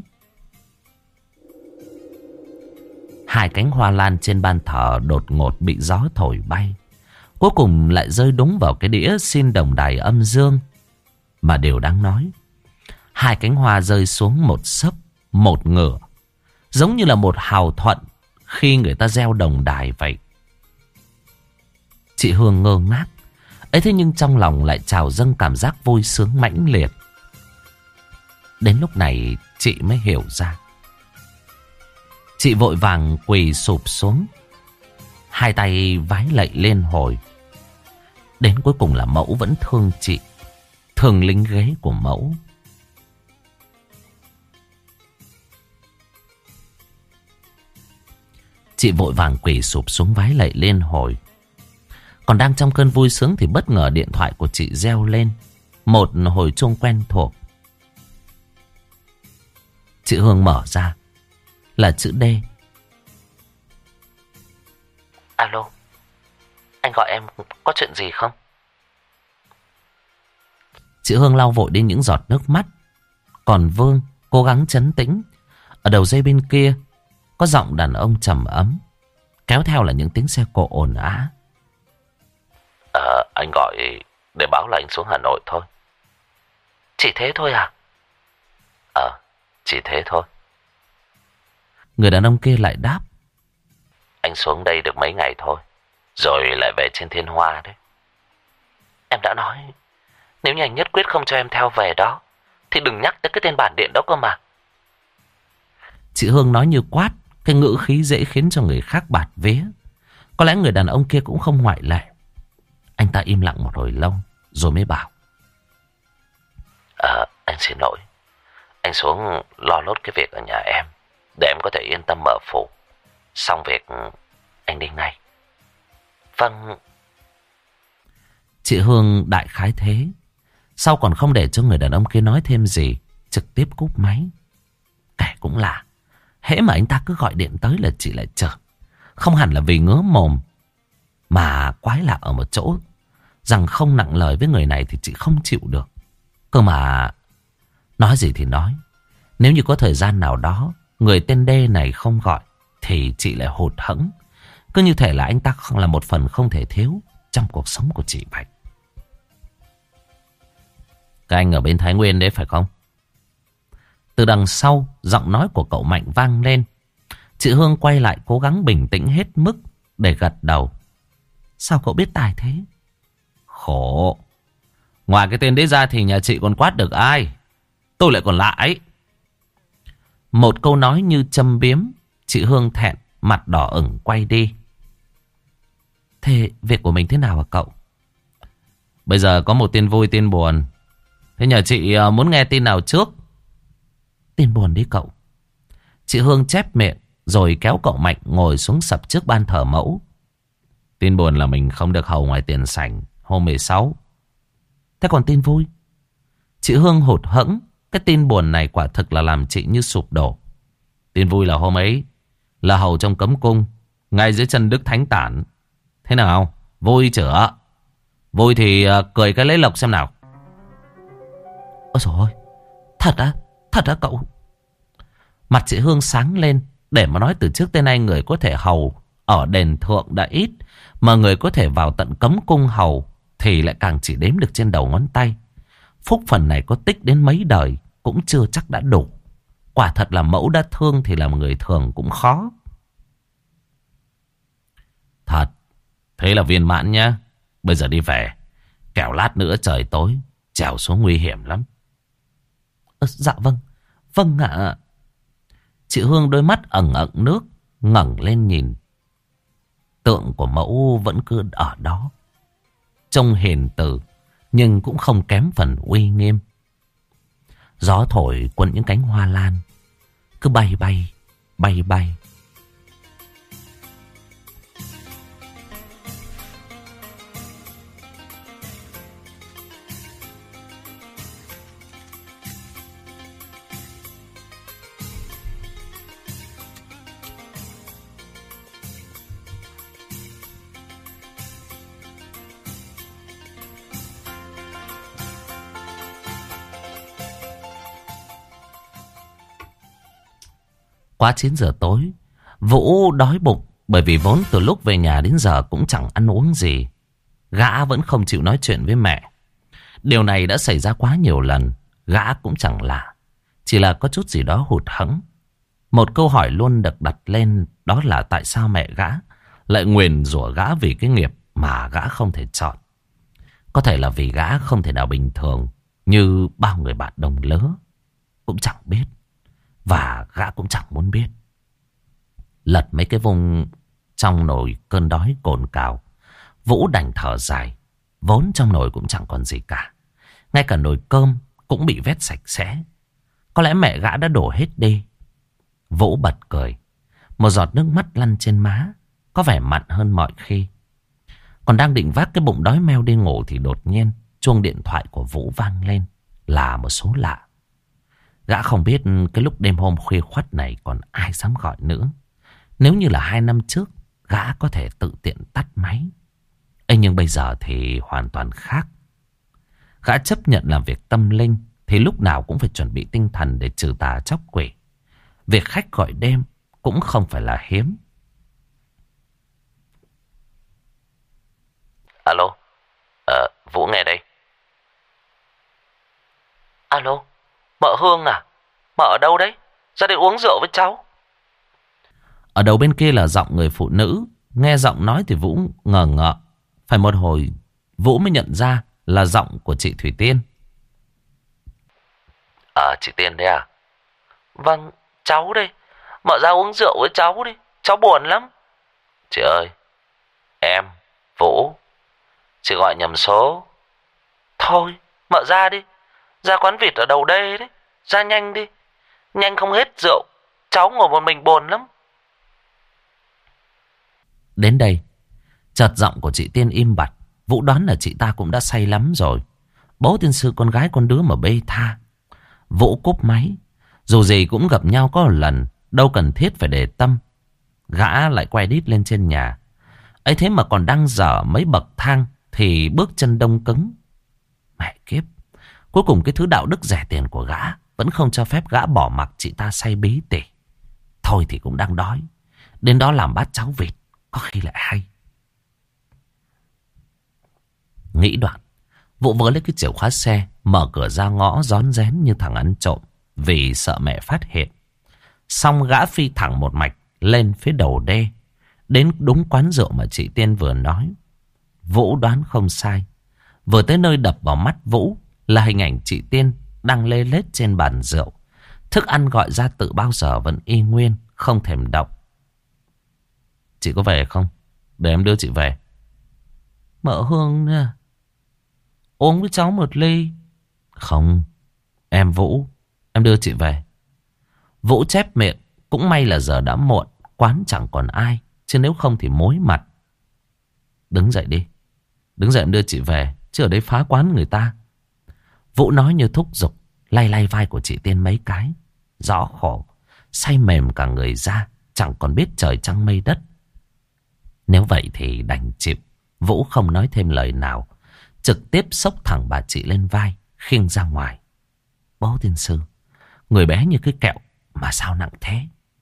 Hai cánh hoa lan trên ban thờ đột ngột bị gió thổi bay. Cuối cùng lại rơi đúng vào cái đĩa xin đồng đài âm dương. Mà điều đáng nói, hai cánh hoa rơi xuống một sấp, một ngửa, giống như là một hào thuận khi người ta gieo đồng đài vậy. Chị Hương ngơ ngác. Ấy thế nhưng trong lòng lại trào dâng cảm giác vui sướng mãnh liệt. Đến lúc này chị mới hiểu ra. Chị vội vàng quỳ sụp xuống. Hai tay vái lạy liên hồi. Đến cuối cùng là Mẫu vẫn thương chị, thương lính ghế của Mẫu. Chị vội vàng quỳ sụp xuống vái lạy liên hồi. Còn đang trong cơn vui sướng thì bất ngờ điện thoại của chị reo lên. Một hồi chuông quen thuộc. Chị Hương mở ra, là chữ D. Alo, anh gọi em có chuyện gì không? Chị Hương lau vội đi những giọt nước mắt. Còn Vương cố gắng trấn tĩnh. Ở đầu dây bên kia có giọng đàn ông trầm ấm, kéo theo là những tiếng xe cộ ồn ào. Ờ, anh gọi để báo là anh xuống Hà Nội thôi. Chỉ thế thôi à? Ờ, chỉ thế thôi. Người đàn ông kia lại đáp. Anh xuống đây được mấy ngày thôi, rồi lại về trên Thiên Hoa đấy. Em đã nói, nếu như anh nhất quyết không cho em theo về đó, thì đừng nhắc tới cái tên bản điện đó cơ mà. Chị Hương nói như quát, cái ngữ khí dễ khiến cho người khác bạt vía. Có lẽ người đàn ông kia cũng không ngoại lệ. Anh ta im lặng một hồi lâu, rồi mới bảo. Ờ, anh xin lỗi. Anh xuống lo lốt cái việc ở nhà em, để em có thể yên tâm mở phủ. Xong việc anh đi ngay. Vâng. Chị Hương đại khái thế. Sau còn không để cho người đàn ông kia nói thêm gì, trực tiếp cúp máy. Kể cũng lạ, hễ mà anh ta cứ gọi điện tới là chị lại chờ. Không hẳn là vì ngứa mồm, mà quái lạ ở một chỗ rằng không nặng lời với người này thì chị không chịu được. Cơ mà nói gì thì nói, nếu như có thời gian nào đó người tên D này không gọi thì chị lại hụt hẫng. Cứ như thể là anh ta là một phần không thể thiếu trong cuộc sống của chị vậy. Các anh ở bên Thái Nguyên đấy phải không? Từ đằng sau, giọng nói của cậu Mạnh vang lên. Chị Hương quay lại cố gắng bình tĩnh hết mức để gật đầu. Sao cậu biết tài thế? Khổ. Ngoài cái tên đấy ra thì nhà chị còn quát được ai? Tôi lại còn lạ ấy. Một câu nói như châm biếm. Chị Hương thẹn, mặt đỏ ửng quay đi. Thế việc của mình thế nào hả cậu? Bây giờ có một tin vui tin buồn. Thế nhà chị muốn nghe tin nào trước? Tin buồn đi cậu. Chị Hương chép miệng rồi kéo cậu Mạnh ngồi xuống sập trước ban thờ Mẫu. Tin buồn là mình không được hầu ngoài tiền sảnh hôm mười sáu. Thế còn tin vui? Chị Hương hụt hẫng. Cái tin buồn này quả thực là làm chị như sụp đổ. Tin vui là hôm ấy là hầu trong cấm cung, ngay dưới chân Đức Thánh Tản. Thế nào? Vui chửa? Vui thì cười cái lấy lộc xem nào. Ôi dồi ôi, thật á? Thật á cậu? Mặt chị Hương sáng lên. Để mà nói từ trước tới nay người có thể hầu ở đền thượng đã ít, mà người có thể vào tận cấm cung hầu thì lại càng chỉ đếm được trên đầu ngón tay. Phúc phần này có tích đến mấy đời cũng chưa chắc đã đủ. Quả thật là Mẫu đã thương thì làm người thường cũng khó. Thật. Thế là viên mãn nhá. Bây giờ đi về, kẻo lát nữa trời tối trèo xuống nguy hiểm lắm. ờ, Dạ vâng. Vâng ạ. Chị Hương đôi mắt ẩn ẩn nước, ngẩng lên nhìn. Tượng của Mẫu vẫn cứ ở đó, trông hiền từ nhưng cũng không kém phần uy nghiêm. Gió thổi cuốn những cánh hoa lan cứ bay bay, bay bay. Quá chín giờ tối, Vũ đói bụng, bởi vì vốn từ lúc về nhà đến giờ cũng chẳng ăn uống gì. Gã vẫn không chịu nói chuyện với mẹ. Điều này đã xảy ra quá nhiều lần. Gã cũng chẳng lạ, chỉ là có chút gì đó hụt hẫng. Một câu hỏi luôn được đặt lên, đó là tại sao mẹ gã lại nguyền rủa gã vì cái nghiệp mà gã không thể chọn. Có thể là vì gã không thể nào bình thường như bao người bạn đồng lứa. Cũng chẳng biết, và gã cũng chẳng muốn biết. Lật mấy cái vùng trong nồi cơn đói cồn cào. Vũ đành thở dài. Vốn trong nồi cũng chẳng còn gì cả. Ngay cả nồi cơm cũng bị vét sạch sẽ. Có lẽ mẹ gã đã đổ hết đi. Vũ bật cười. Một giọt nước mắt lăn trên má, có vẻ mặn hơn mọi khi. Còn đang định vác cái bụng đói meo đi ngủ thì đột nhiên chuông điện thoại của Vũ vang lên. Là một số lạ. Gã không biết cái lúc đêm hôm khuya khoắt này còn ai dám gọi nữa. Nếu như là hai năm trước, gã có thể tự tiện tắt máy. Ê, nhưng bây giờ thì hoàn toàn khác. Gã chấp nhận làm việc tâm linh thì lúc nào cũng phải chuẩn bị tinh thần để trừ tà chóc quỷ. Việc khách gọi đêm cũng không phải là hiếm. Alo, ờ, Vũ nghe đây. Alo, mợ Hương à? Mợ ở đâu đấy? Ra đây uống rượu với cháu. Ở đầu bên kia là giọng người phụ nữ. Nghe giọng nói thì Vũ ngờ ngợ. Phải một hồi Vũ mới nhận ra là giọng của chị Thủy Tiên. À, chị Tiên đấy à? Vâng, cháu đây. Mợ ra uống rượu với cháu đi. Cháu buồn lắm. Chị ơi, em, Vũ, chị gọi nhầm số. Thôi, mợ ra đi. Ra quán vịt ở đầu đê đấy. Ra nhanh đi. Nhanh không hết rượu. Cháu ngồi một mình buồn lắm. Đến đây, chợt giọng của chị Tiên im bặt. Vũ đoán là chị ta cũng đã say lắm rồi. Bố tiên sư con gái con đứa mà bê tha. Vũ cúp máy. Dù gì cũng gặp nhau có một lần, đâu cần thiết phải để tâm. Gã lại quay đít lên trên nhà. Ấy thế mà còn đang dở mấy bậc thang thì bước chân đông cứng. Mẹ kiếp. Cuối cùng cái thứ đạo đức rẻ tiền của gã vẫn không cho phép gã bỏ mặc chị ta say bí tỉ. Thôi thì cũng đang đói. Đến đó làm bát cháo vịt, có khi lại hay. Nghĩ đoạn, Vũ vớ lấy cái chìa khóa xe, mở cửa ra ngõ rón rén như thằng ăn trộm, vì sợ mẹ phát hiện. Xong gã phi thẳng một mạch lên phía đầu đê, đến đúng quán rượu mà chị Tiên vừa nói. Vũ đoán không sai. Vừa tới nơi đập vào mắt Vũ là hình ảnh chị Tiên đang lê lết trên bàn rượu. Thức ăn gọi ra từ bao giờ vẫn y nguyên, không thèm động. Chị có về không? Để em đưa chị về. Mợ Hương nè, uống với cháu một ly. Không, em Vũ, em đưa chị về. Vũ chép miệng. Cũng may là giờ đã muộn, quán chẳng còn ai, chứ nếu không thì mối mặt. Đứng dậy đi. Đứng dậy em đưa chị về, chứ ở đây phá quán người ta. Vũ nói như thúc giục, lay lay vai của chị Tiên mấy cái. Rõ khổ, say mềm cả người ra, chẳng còn biết trời trăng mây đất. Nếu vậy thì đành chịu. Vũ không nói thêm lời nào, trực tiếp xốc thẳng bà chị lên vai, khiêng ra ngoài. Bố tiên sư, người bé như cái kẹo mà sao nặng thế?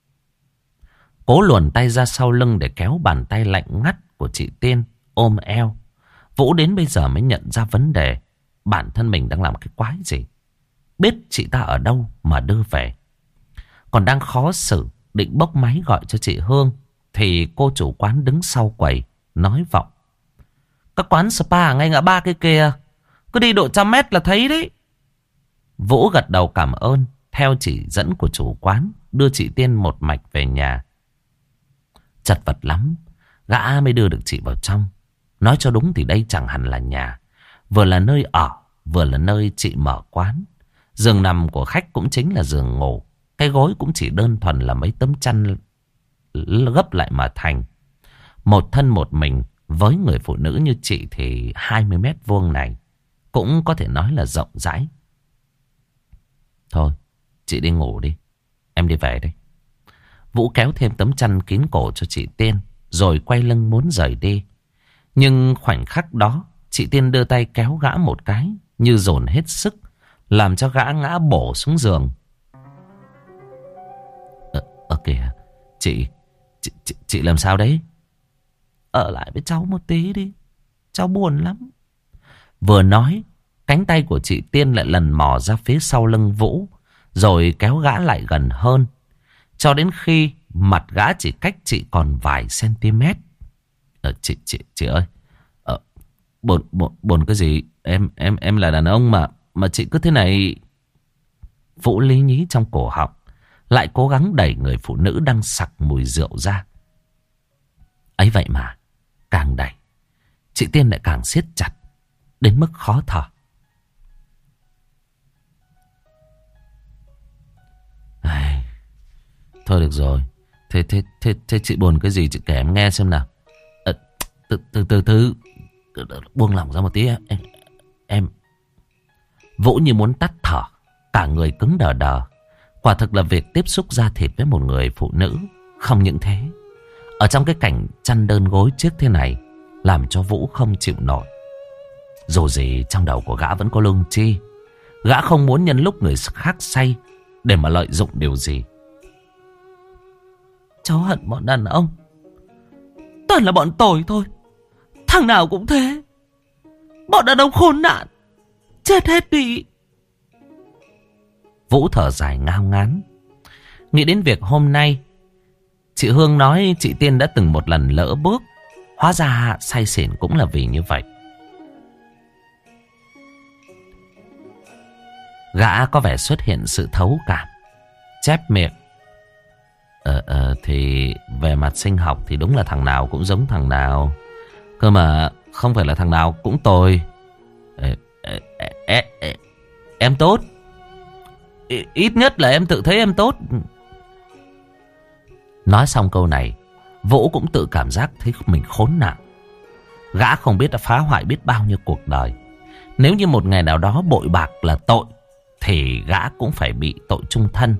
Cố luồn tay ra sau lưng để kéo bàn tay lạnh ngắt của chị Tiên ôm eo. Vũ đến bây giờ mới nhận ra vấn đề. Bản thân mình đang làm cái quái gì? Biết chị ta ở đâu mà đưa về. Còn đang khó xử, định bốc máy gọi cho chị Hương, thì cô chủ quán đứng sau quầy nói vọng: các quán spa ngay ngã ba kia kìa, cứ đi độ trăm mét là thấy đấy. Vũ gật đầu cảm ơn, theo chỉ dẫn của chủ quán, đưa chị Tiên một mạch về nhà. Chật vật lắm, gã mới đưa được chị vào trong. Nói cho đúng thì đây chẳng hẳn là nhà, vừa là nơi ở, vừa là nơi chị mở quán. Giường nằm của khách cũng chính là giường ngủ. Cái gối cũng chỉ đơn thuần là mấy tấm chăn gấp lại mà thành. Một thân một mình với người phụ nữ như chị thì hai mươi mét vuông này cũng có thể nói là rộng rãi. Thôi, chị đi ngủ đi, em đi về đây. Vũ kéo thêm tấm chăn kín cổ cho chị Tiên, rồi quay lưng muốn rời đi. Nhưng khoảnh khắc đó, chị Tiên đưa tay kéo gã một cái, như dồn hết sức, làm cho gã ngã bổ xuống giường. Ờ, ờ kìa, chị, chị, chị, chị làm sao đấy? Ở lại với cháu một tí đi, cháu buồn lắm. Vừa nói, cánh tay của chị Tiên lại lần mò ra phía sau lưng Vũ, rồi kéo gã lại gần hơn, cho đến khi mặt gã chỉ cách chị còn vài cm. Ờ, chị, chị, chị ơi, ờ, buồn, buồn, buồn cái gì? Em, em, em là đàn ông mà, mà chị cứ thế này. Vũ lý nhí trong cổ họng, lại cố gắng đẩy người phụ nữ đang sặc mùi rượu ra. Ấy vậy mà càng đẩy, chị Tiên lại càng siết chặt đến mức khó thở. Ai... Thôi được rồi. Thế, thế, thế, thế chị buồn cái gì chị kể em nghe xem nào. À, từ, từ từ từ buông lỏng ra một tí em. Em Vũ như muốn tắt thở, cả người cứng đờ đờ. Quả thực là việc tiếp xúc da thịt với một người phụ nữ. Không những thế, ở trong cái cảnh chăn đơn gối chiếc thế này làm cho Vũ không chịu nổi. Dù gì trong đầu của gã vẫn có lương tri. Gã không muốn nhân lúc người khác say để mà lợi dụng điều gì. Cháu hận bọn đàn ông, toàn là bọn tồi thôi. Thằng nào cũng thế. Bọn đàn ông khốn nạn, chết hết đi. Vũ thở dài ngao ngán, nghĩ đến việc hôm nay chị Hương nói chị Tiên đã từng một lần lỡ bước. Hóa ra say xỉn cũng là vì như vậy. Gã có vẻ xuất hiện sự thấu cảm, chép miệng. Ờ, ờ, thì về mặt sinh học thì đúng là thằng nào cũng giống thằng nào. Cơ mà không phải là thằng nào cũng tồi. Ê, ê, ê, ê, em tốt. Ít nhất là em tự thấy em tốt. Nói xong câu này, Vũ cũng tự cảm giác thấy mình khốn nạn. Gã không biết đã phá hoại biết bao nhiêu cuộc đời. Nếu như một ngày nào đó bội bạc là tội, thì gã cũng phải bị tội chung thân.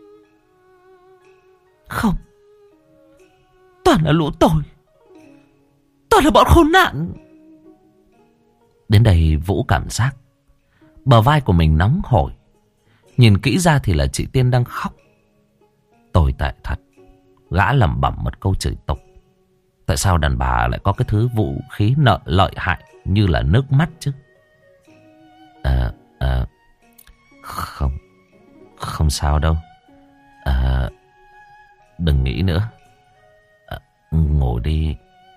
Không, toàn là lũ tồi, toàn là bọn khốn nạn. Đến đây Vũ cảm giác bờ vai của mình nóng hổi. Nhìn kỹ ra thì là chị Tiên đang khóc. Tồi tệ thật. Gã lẩm bẩm một câu chửi tục. Tại sao đàn bà lại có cái thứ vũ khí nợ lợi hại như là nước mắt chứ? À, à, không, không sao đâu. À, đừng nghĩ nữa. À, ngủ đi.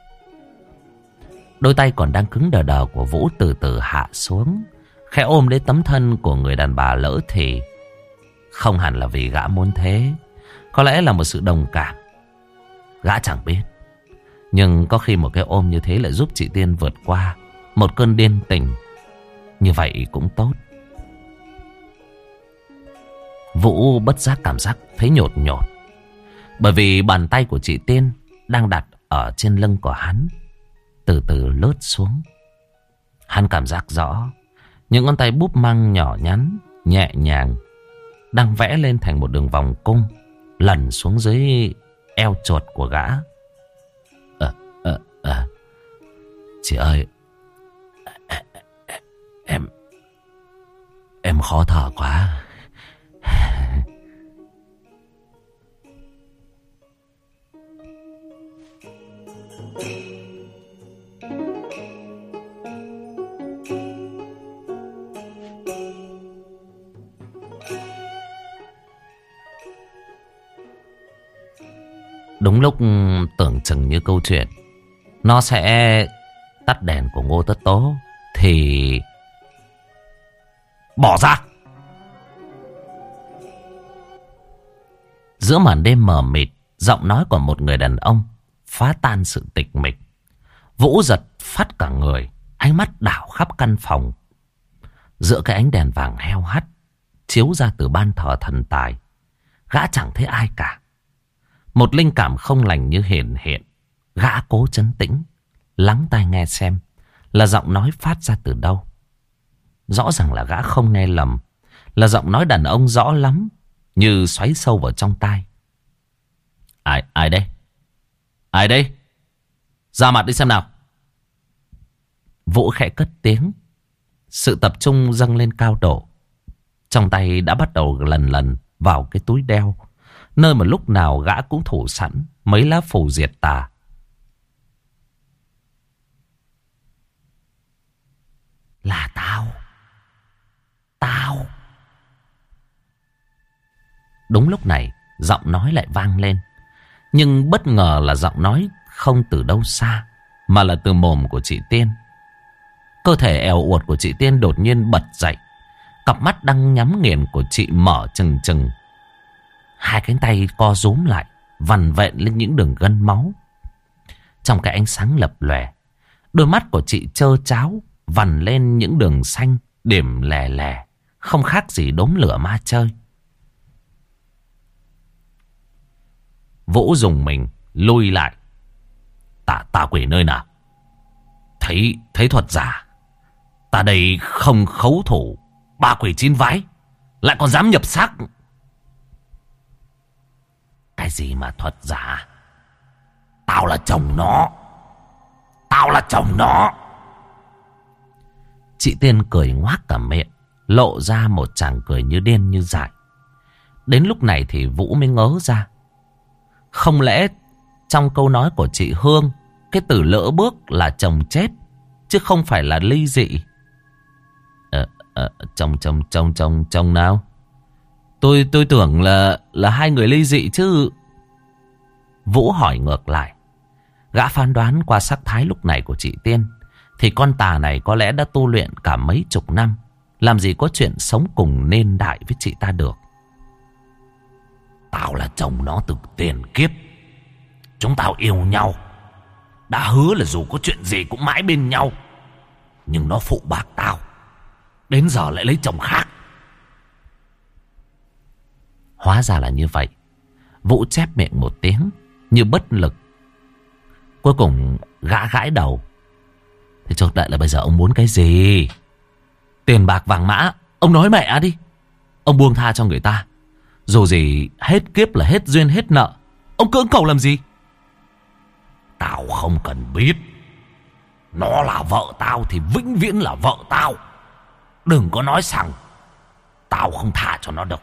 Đôi tay còn đang cứng đờ đờ của Vũ từ từ hạ xuống, khẽ ôm lấy tấm thân của người đàn bà lỡ thì. Không hẳn là vì gã muốn thế, có lẽ là một sự đồng cảm. Gã chẳng biết. Nhưng có khi một cái ôm như thế lại giúp chị Tiên vượt qua một cơn điên tình. Như vậy cũng tốt. Vũ bất giác cảm giác thấy nhột nhột, bởi vì bàn tay của chị Tiên đang đặt ở trên lưng của hắn, từ từ lướt xuống. Hắn cảm giác rõ những ngón tay búp măng nhỏ nhắn, nhẹ nhàng, đang vẽ lên thành một đường vòng cung, lần xuống dưới eo chuột của gã. Ờ, ờ, ờ. Chị ơi, Em Em khó thở quá. Đúng lúc tưởng chừng như câu chuyện nó sẽ tắt đèn của Ngô Tất Tố thì bỏ ra. Giữa màn đêm mờ mịt, giọng nói của một người đàn ông phá tan sự tịch mịch. Vũ giật phát cả người, ánh mắt đảo khắp căn phòng. Giữa cái ánh đèn vàng heo hắt chiếu ra từ ban thờ thần tài, gã chẳng thấy ai cả. Một linh cảm không lành như hiện hiện. Gã cố trấn tĩnh, lắng tai nghe xem là giọng nói phát ra từ đâu. Rõ ràng là gã không nghe lầm, là giọng nói đàn ông rõ lắm, như xoáy sâu vào trong tai. Ai, ai đây? Ai đây? Ra mặt đi xem nào. Vũ khẽ cất tiếng. Sự tập trung dâng lên cao độ. Trong tay đã bắt đầu lần lần vào cái túi đeo, nơi mà lúc nào gã cũng thủ sẵn mấy lá phù diệt tà. Là tao. Tao. Đúng lúc này, giọng nói lại vang lên. Nhưng bất ngờ là giọng nói không từ đâu xa, mà là từ mồm của chị Tiên. Cơ thể eo uột của chị Tiên đột nhiên bật dậy. Cặp mắt đang nhắm nghiền của chị mở trừng trừng. Hai cánh tay co rúm lại, vằn vện lên những đường gân máu. Trong cái ánh sáng lập lòe, đôi mắt của chị trơ tráo, vằn lên những đường xanh, điểm lè lè, không khác gì đốm lửa ma chơi. Vũ dùng mình lui lại. Tà, tà quỷ nơi nào? Thấy, thấy thuật giả. Ta đây không khấu thủ, ba quỷ chín vái, lại còn dám nhập xác. Cái gì mà thuật giả? Tao là chồng nó. Tao là chồng nó. Chị Tiên cười ngoác cả miệng, lộ ra một tràng cười như điên như dại. Đến lúc này thì Vũ mới ngớ ra. Không lẽ trong câu nói của chị Hương, cái từ lỡ bước là chồng chết, chứ không phải là ly dị? Ờ, ờ, chồng, chồng, chồng, chồng, chồng nào? Tôi, tôi tưởng là, là hai người ly dị chứ. Vũ hỏi ngược lại. Gã phán đoán qua sắc thái lúc này của chị Tiên, thì con tà này có lẽ đã tu luyện cả mấy chục năm, làm gì có chuyện sống cùng nên đại với chị ta được. Tao là chồng nó từ tiền kiếp. Chúng tao yêu nhau, đã hứa là dù có chuyện gì cũng mãi bên nhau. Nhưng nó phụ bạc tao, đến giờ lại lấy chồng khác. Hóa ra là như vậy. Vũ chép miệng một tiếng như bất lực. Cuối cùng gã gãi đầu. Thế chốt đại là bây giờ ông muốn cái gì? Tiền bạc vàng mã, ông nói mẹ đi. Ông buông tha cho người ta. Dù gì hết kiếp là hết duyên hết nợ. Ông cưỡng cầu làm gì? Tao không cần biết. Nó là vợ tao thì vĩnh viễn là vợ tao. Đừng có nói rằng tao không tha cho nó đâu.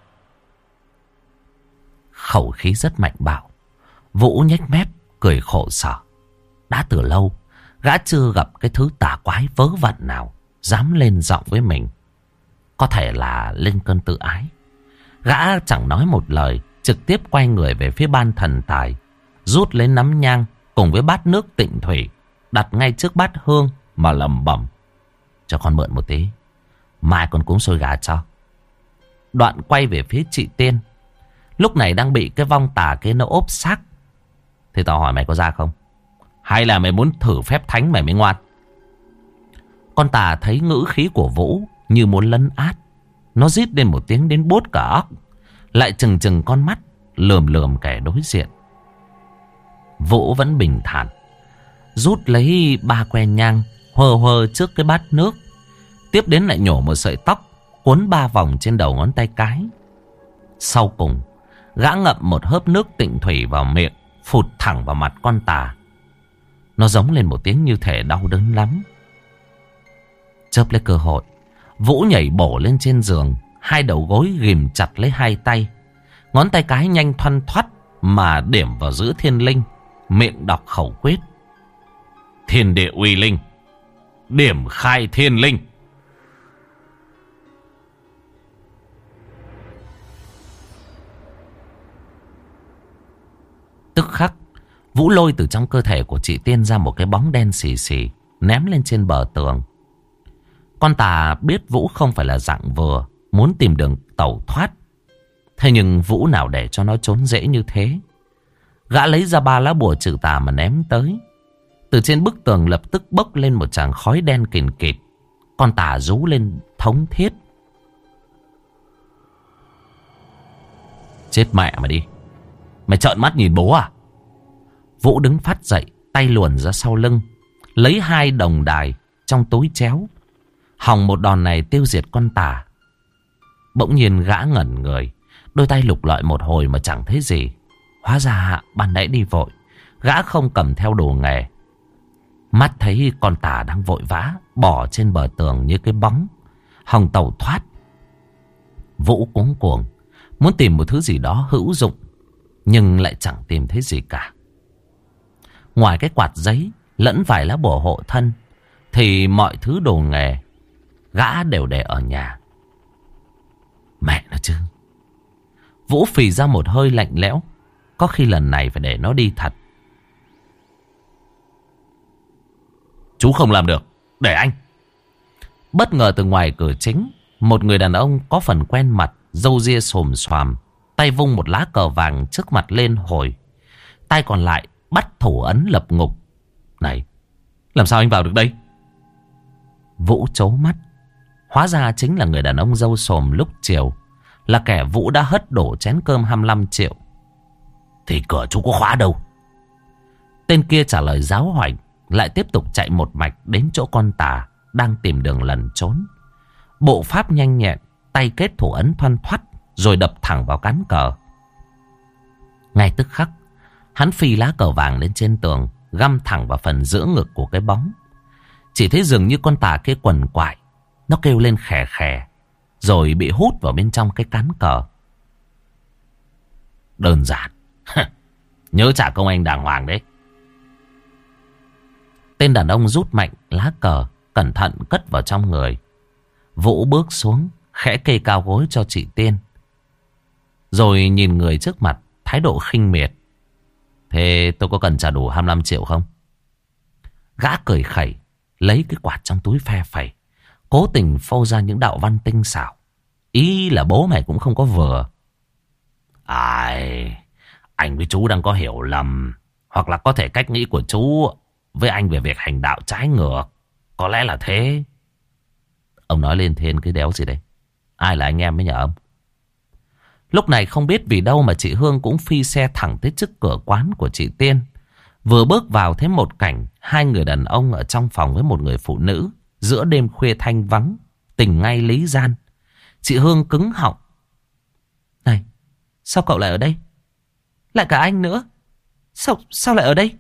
Khẩu khí rất mạnh bạo. Vũ nhếch mép cười khổ sở. Đã từ lâu gã chưa gặp cái thứ tà quái vớ vẩn nào dám lên giọng với mình. Có thể là lên cơn tự ái. Gã chẳng nói một lời, trực tiếp quay người về phía ban thần tài, rút lấy nắm nhang cùng với bát nước tịnh thủy, đặt ngay trước bát hương mà lẩm bẩm: cho con mượn một tí, mai con cúng xôi gà cho. Đoạn quay về phía chị Tiên, lúc này đang bị cái vong tà kia nó ốp xác. Thì tao hỏi mày có ra không? Hay là mày muốn thử phép thánh mày mới ngoan? Con tà thấy ngữ khí của Vũ như muốn lấn át, nó rít lên một tiếng đến buốt cả óc, lại chừng chừng con mắt lườm lườm kẻ đối diện. Vũ vẫn bình thản, rút lấy ba que nhang hơ hơ trước cái bát nước, tiếp đến lại nhổ một sợi tóc cuốn ba vòng trên đầu ngón tay cái. Sau cùng gã ngậm một hớp nước tịnh thủy vào miệng, phụt thẳng vào mặt con tà. Nó giống lên một tiếng như thể đau đớn lắm. Chớp lấy cơ hội, Vũ nhảy bổ lên trên giường, hai đầu gối ghìm chặt lấy hai tay, ngón tay cái nhanh thoăn thoắt mà điểm vào giữa thiên linh, miệng đọc khẩu quyết: thiên địa uy linh, điểm khai thiên linh. Tức khắc, Vũ lôi từ trong cơ thể của chị Tiên ra một cái bóng đen xì xì, ném lên trên bờ tường. Con tà biết Vũ không phải là dạng vừa, muốn tìm đường tẩu thoát. Thế nhưng Vũ nào để cho nó trốn dễ như thế. Gã lấy ra ba lá bùa trừ tà mà ném tới. Từ trên bức tường lập tức bốc lên một tràng khói đen kìn kịt. Con tà rú lên thống thiết: chết mẹ mày đi, mày trợn mắt nhìn bố à? Vũ đứng phát dậy, tay luồn ra sau lưng, lấy hai đồng đài trong túi chéo, hòng một đòn này tiêu diệt con tà. Bỗng nhiên gã ngẩn người, đôi tay lục lọi một hồi mà chẳng thấy gì. Hóa ra ban nãy đi vội, gã không cầm theo đồ nghề. Mắt thấy con tà đang vội vã bỏ trên bờ tường như cái bóng, hòng tẩu thoát. Vũ cuống cuồng muốn tìm một thứ gì đó hữu dụng, nhưng lại chẳng tìm thấy gì cả. Ngoài cái quạt giấy lẫn vài lá bùa hộ thân, thì mọi thứ đồ nghề gã đều để ở nhà. Mẹ nó chứ. Vũ phì ra một hơi lạnh lẽo. Có khi lần này phải để nó đi thật. Chú không làm được, để anh. Bất ngờ từ ngoài cửa chính, một người đàn ông có phần quen mặt, râu ria xồm xoàm, tay vung một lá cờ vàng trước mặt lên hồi, tay còn lại bắt thủ ấn lập ngục. Này, làm sao anh vào được đây? Vũ trố mắt. Hóa ra chính là người đàn ông râu xồm lúc chiều, là kẻ Vũ đã hất đổ chén cơm hai mươi lăm triệu. Thì cửa chú có khóa đâu? Tên kia trả lời giáo hoành, lại tiếp tục chạy một mạch đến chỗ con tà đang tìm đường lẩn trốn. Bộ pháp nhanh nhẹn, tay kết thủ ấn thoăn thoắt, rồi đập thẳng vào cán cờ. Ngay tức khắc, hắn phi lá cờ vàng lên trên tường, găm thẳng vào phần giữa ngực của cái bóng. Chỉ thấy dường như con tà kia quằn quại, nó kêu lên khè khè, rồi bị hút vào bên trong cái cán cờ. Đơn giản. Nhớ trả công anh đàng hoàng đấy. Tên đàn ông rút mạnh lá cờ, cẩn thận cất vào trong người. Vũ bước xuống, khẽ kê cao gối cho chị Tiên, rồi nhìn người trước mặt, thái độ khinh miệt. Thế tôi có cần trả đủ hai mươi lăm triệu không? Gã cười khẩy, lấy cái quạt trong túi phe phẩy, cố tình phô ra những đạo văn tinh xảo. Ý là bố mày cũng không có vừa. Ai, anh với chú đang có hiểu lầm, hoặc là có thể cách nghĩ của chú với anh về việc hành đạo trái ngược. Có lẽ là thế. Ông nói lên thêm cái đéo gì đây? Ai là anh em mới nhờ ông? Lúc này không biết vì đâu mà chị Hương cũng phi xe thẳng tới trước cửa quán của chị Tiên. Vừa bước vào thấy một cảnh hai người đàn ông ở trong phòng với một người phụ nữ. Giữa đêm khuya thanh vắng, tình ngay lý gian. Chị Hương cứng họng. Này, sao cậu lại ở đây? Lại cả anh nữa. Sao, sao lại ở đây?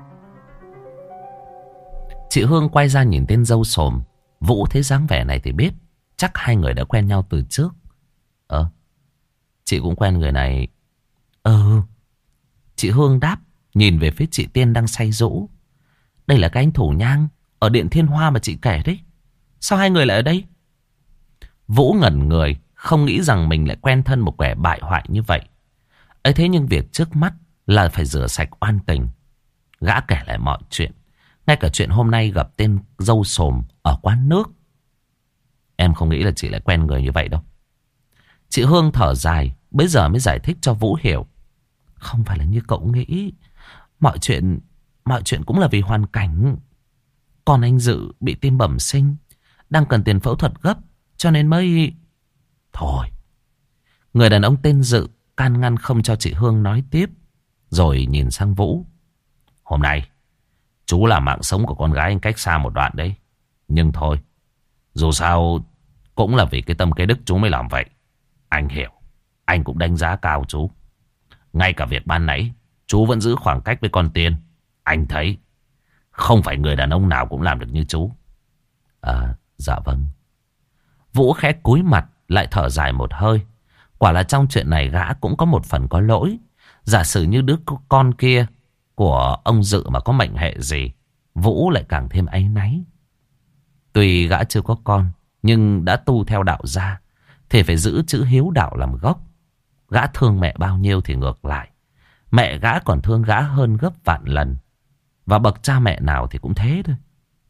Chị Hương quay ra nhìn tên dâu xồm. Vũ thấy dáng vẻ này thì biết chắc hai người đã quen nhau từ trước. Ờ, chị cũng quen người này. Ừ. Chị Hương đáp, nhìn về phía chị Tiên đang say rũ. Đây là cái anh thủ nhang ở Điện Thiên Hoa mà chị kể đấy. Sao hai người lại ở đây? Vũ ngẩn người, không nghĩ rằng mình lại quen thân một kẻ bại hoại như vậy. ấy thế nhưng việc trước mắt là phải rửa sạch oan tình. Gã kể lại mọi chuyện, ngay cả chuyện hôm nay gặp tên dâu xồm ở quán nước. Em không nghĩ là chị lại quen người như vậy đâu. Chị Hương thở dài, bây giờ mới giải thích cho Vũ hiểu. Không phải là như cậu nghĩ. Mọi chuyện Mọi chuyện cũng là vì hoàn cảnh. Còn anh Dự bị tim bẩm sinh, đang cần tiền phẫu thuật gấp, cho nên mới... Thôi. Người đàn ông tên Dự can ngăn không cho chị Hương nói tiếp, rồi nhìn sang Vũ. Hôm nay chú là mạng sống của con gái anh cách xa một đoạn đấy. Nhưng thôi, dù sao cũng là vì cái tâm cái đức chú mới làm vậy. Anh hiểu, anh cũng đánh giá cao chú. Ngay cả việc ban nãy chú vẫn giữ khoảng cách với con Tiên. Anh thấy không phải người đàn ông nào cũng làm được như chú. À, dạ vâng. Vũ khẽ cúi mặt, lại thở dài một hơi. Quả là trong chuyện này gã cũng có một phần có lỗi. Giả sử như đứa con kia của ông Dự mà có mệnh hệ gì, Vũ lại càng thêm áy náy. Tuy gã chưa có con, nhưng đã tu theo đạo gia, thì phải giữ chữ hiếu đạo làm gốc. Gã thương mẹ bao nhiêu thì ngược lại, mẹ gã còn thương gã hơn gấp vạn lần. Và bậc cha mẹ nào thì cũng thế thôi.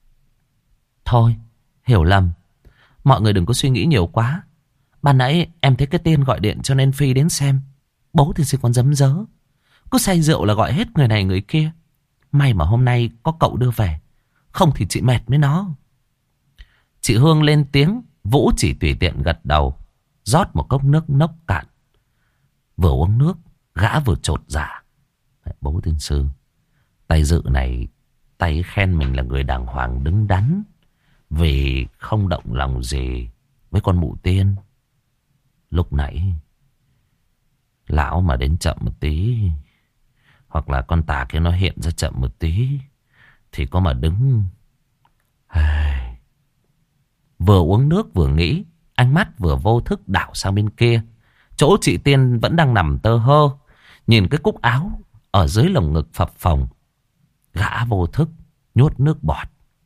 Thôi, hiểu lầm. Mọi người đừng có suy nghĩ nhiều quá. Ban nãy em thấy cái Tiên gọi điện cho nên phi đến xem. Bố thì còn dấm dớ, cứ say rượu là gọi hết người này người kia. May mà hôm nay có cậu đưa về, không thì chị mệt với nó. Chị Hương lên tiếng, Vũ chỉ tùy tiện gật đầu, rót một cốc nước nốc cạn. Vừa uống nước, gã vừa chột dạ. Bố tiên sư, tay Dự này, tay khen mình là người đàng hoàng đứng đắn, vì không động lòng gì với con mụ Tiên. Lúc nãy lão mà đến chậm một tí, hoặc là con tà kia nó hiện ra chậm một tí, thì có mà đứng. Vừa uống nước vừa nghĩ, ánh mắt vừa vô thức đảo sang bên kia, chỗ chị Tiên vẫn đang nằm tơ hơ, nhìn cái cúc áo ở dưới lồng ngực phập phồng. Gã vô thức nhốt nước bọt.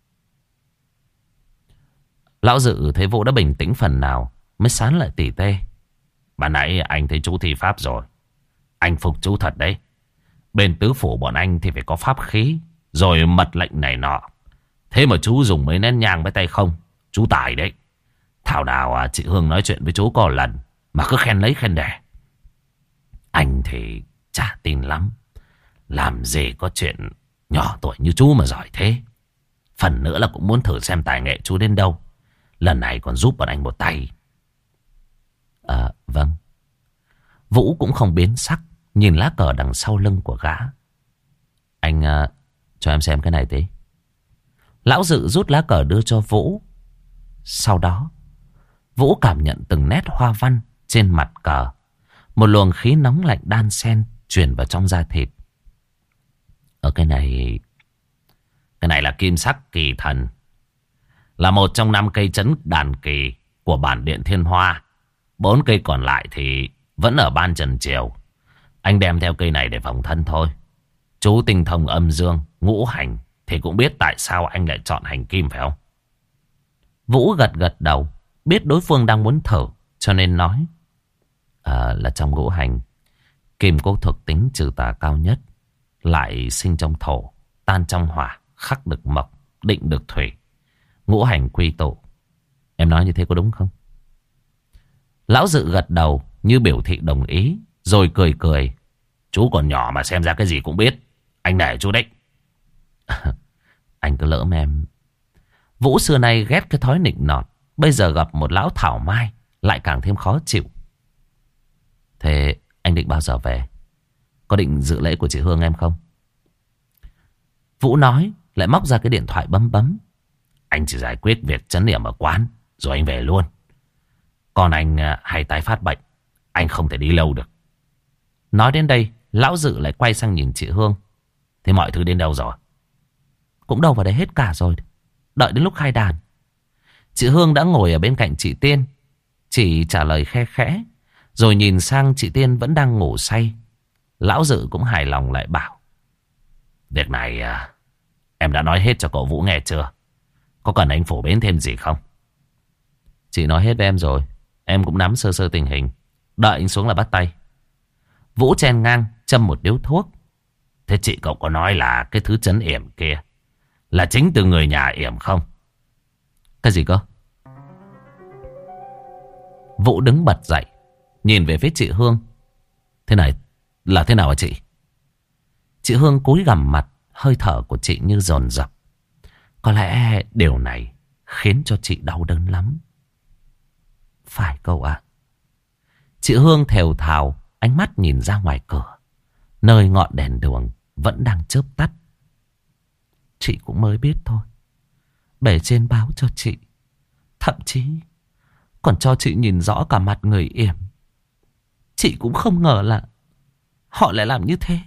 Lão Dự thấy Vũ đã bình tĩnh phần nào, mới sán lại tỉ tê. Ban nãy anh thấy chú thi pháp rồi, anh phục chú thật đấy. Bên tứ phủ bọn anh thì phải có pháp khí, rồi mật lệnh này nọ. Thế mà chú dùng mấy nén nhang với tay không, chú tài đấy. Thảo nào à, chị Hương nói chuyện với chú có lần mà cứ khen lấy khen để. Anh thì chả tin lắm. Làm gì có chuyện nhỏ tuổi như chú mà giỏi thế. Phần nữa là cũng muốn thử xem tài nghệ chú đến đâu. Lần này còn giúp bọn anh một tay. À vâng. Vũ cũng không biến sắc, nhìn lá cờ đằng sau lưng của gã. Anh uh, cho em xem cái này tí. Lão Dự rút lá cờ đưa cho Vũ. Sau đó Vũ cảm nhận từng nét hoa văn trên mặt cờ. Một luồng khí nóng lạnh đan xen truyền vào trong da thịt. Ở cái này Cái này là kim sắc kỳ thần, là một trong năm cây trấn đàn kỳ của bản điện Thiên Hoa. Bốn cây còn lại thì vẫn ở ban Trần Triều. Anh đem theo cây này để phòng thân thôi. Chú tinh thông âm dương, ngũ hành thì cũng biết tại sao anh lại chọn hành kim phải không? Vũ gật gật đầu, biết đối phương đang muốn thử, cho nên nói. À, là trong ngũ hành, kim có thuộc tính trừ tà cao nhất, lại sinh trong thổ, tan trong hỏa, khắc được mộc, định được thủy, ngũ hành quy tụ. Em nói như thế có đúng không? Lão Dự gật đầu như biểu thị đồng ý, rồi cười cười. Chú còn nhỏ mà xem ra cái gì cũng biết. Anh nể chú đấy. Anh cứ lỡm em. Vũ xưa nay ghét cái thói nịnh nọt, bây giờ gặp một lão thảo mai lại càng thêm khó chịu. Thế anh định bao giờ về? Có định dự lễ của chị Hương em không? Vũ nói, lại móc ra cái điện thoại bấm bấm. Anh chỉ giải quyết việc trấn yểm ở quán, rồi anh về luôn. Còn anh hay tái phát bệnh, anh không thể đi lâu được. Nói đến đây, Lão Dự lại quay sang nhìn chị Hương. Thế mọi thứ đến đâu rồi? Cũng đâu vào đấy hết cả rồi. Đợi đến lúc khai đàn. Chị Hương đã ngồi ở bên cạnh chị Tiên, chỉ trả lời khe khẽ, rồi nhìn sang chị Tiên vẫn đang ngủ say. Lão Dự cũng hài lòng lại bảo. Việc này à, em đã nói hết cho cậu Vũ nghe chưa? Có cần anh phổ biến thêm gì không? Chị nói hết với em rồi. Em cũng nắm sơ sơ tình hình. Đợi anh xuống là bắt tay. Vũ chen ngang châm một điếu thuốc. Thế chị cậu có nói là cái thứ trấn yểm kia là chính từ người nhà yểm không? Cái gì cơ? Vũ đứng bật dậy, nhìn về phía chị Hương. Thế này là thế nào hả chị? Chị Hương cúi gằm mặt, hơi thở của chị như dồn dập. Có lẽ điều này khiến cho chị đau đớn lắm. Phải cậu ạ. Chị Hương thều thào, ánh mắt nhìn ra ngoài cửa, nơi ngọn đèn đường vẫn đang chớp tắt. Chị cũng mới biết thôi. Bề trên báo cho chị, thậm chí còn cho chị nhìn rõ cả mặt người yểm. Chị cũng không ngờ là họ lại làm như thế.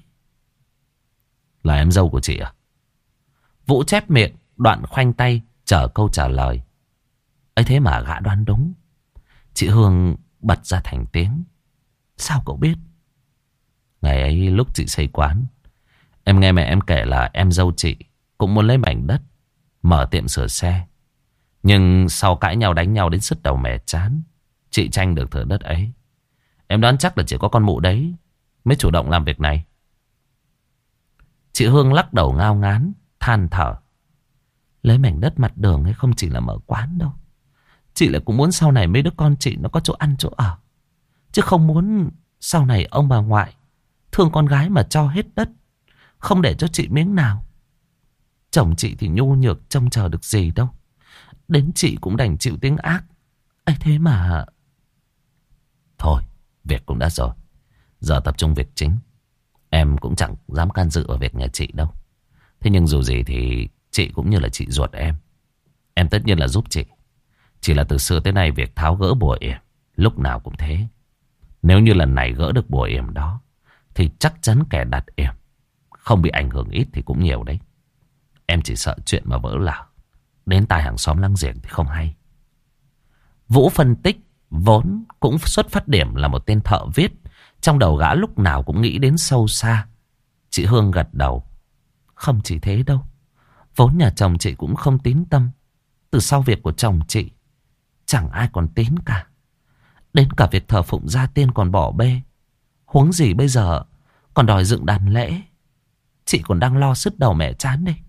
Là em dâu của chị à? Vũ chép miệng, đoạn khoanh tay chờ câu trả lời. Ấy thế mà gã đoán đúng. Chị Hương bật ra thành tiếng. Sao cậu biết? Ngày ấy lúc chị xây quán, em nghe mẹ em kể là em dâu chị cũng muốn lấy mảnh đất mở tiệm sửa xe. Nhưng sau cãi nhau đánh nhau đến sứt đầu mẻ chán, chị tranh được thửa đất ấy. Em đoán chắc là chỉ có con mụ đấy mới chủ động làm việc này. Chị Hương lắc đầu ngao ngán, than thở. Lấy mảnh đất mặt đường hay không chỉ là mở quán đâu. Chị lại cũng muốn sau này mấy đứa con chị nó có chỗ ăn chỗ ở. Chứ không muốn sau này ông bà ngoại thương con gái mà cho hết đất, không để cho chị miếng nào. Chồng chị thì nhu nhược trông chờ được gì đâu. Đến chị cũng đành chịu tiếng ác. ấy thế mà. Thôi, việc cũng đã rồi. Giờ tập trung việc chính. Em cũng chẳng dám can dự vào việc nhà chị đâu. Thế nhưng dù gì thì chị cũng như là chị ruột em. Em tất nhiên là giúp chị. Chỉ là từ xưa tới nay việc tháo gỡ bùa yểm lúc nào cũng thế. Nếu như lần này gỡ được bùa yểm đó thì chắc chắn kẻ đặt yểm không bị ảnh hưởng ít thì cũng nhiều đấy. Em chỉ sợ chuyện mà vỡ lở đến tai hàng xóm láng giềng thì không hay. Vũ phân tích, vốn cũng xuất phát điểm là một tên thợ viết. Trong đầu gã lúc nào cũng nghĩ đến sâu xa. Chị Hương gật đầu. Không chỉ thế đâu. Vốn nhà chồng chị cũng không tín tâm. Từ sau việc của chồng chị, chẳng ai còn tín cả. Đến cả việc thờ phụng gia tiên còn bỏ bê. Huống gì bây giờ còn đòi dựng đàn lễ. Chị còn đang lo sứt đầu mẹ chán đây.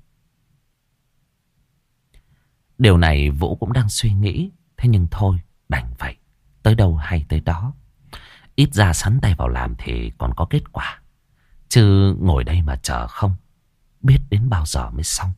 Điều này Vũ cũng đang suy nghĩ. Thế nhưng thôi, đành vậy. Tới đâu hay tới đó. Ít ra sắn tay vào làm thì còn có kết quả. Chứ ngồi đây mà chờ không biết đến bao giờ mới xong.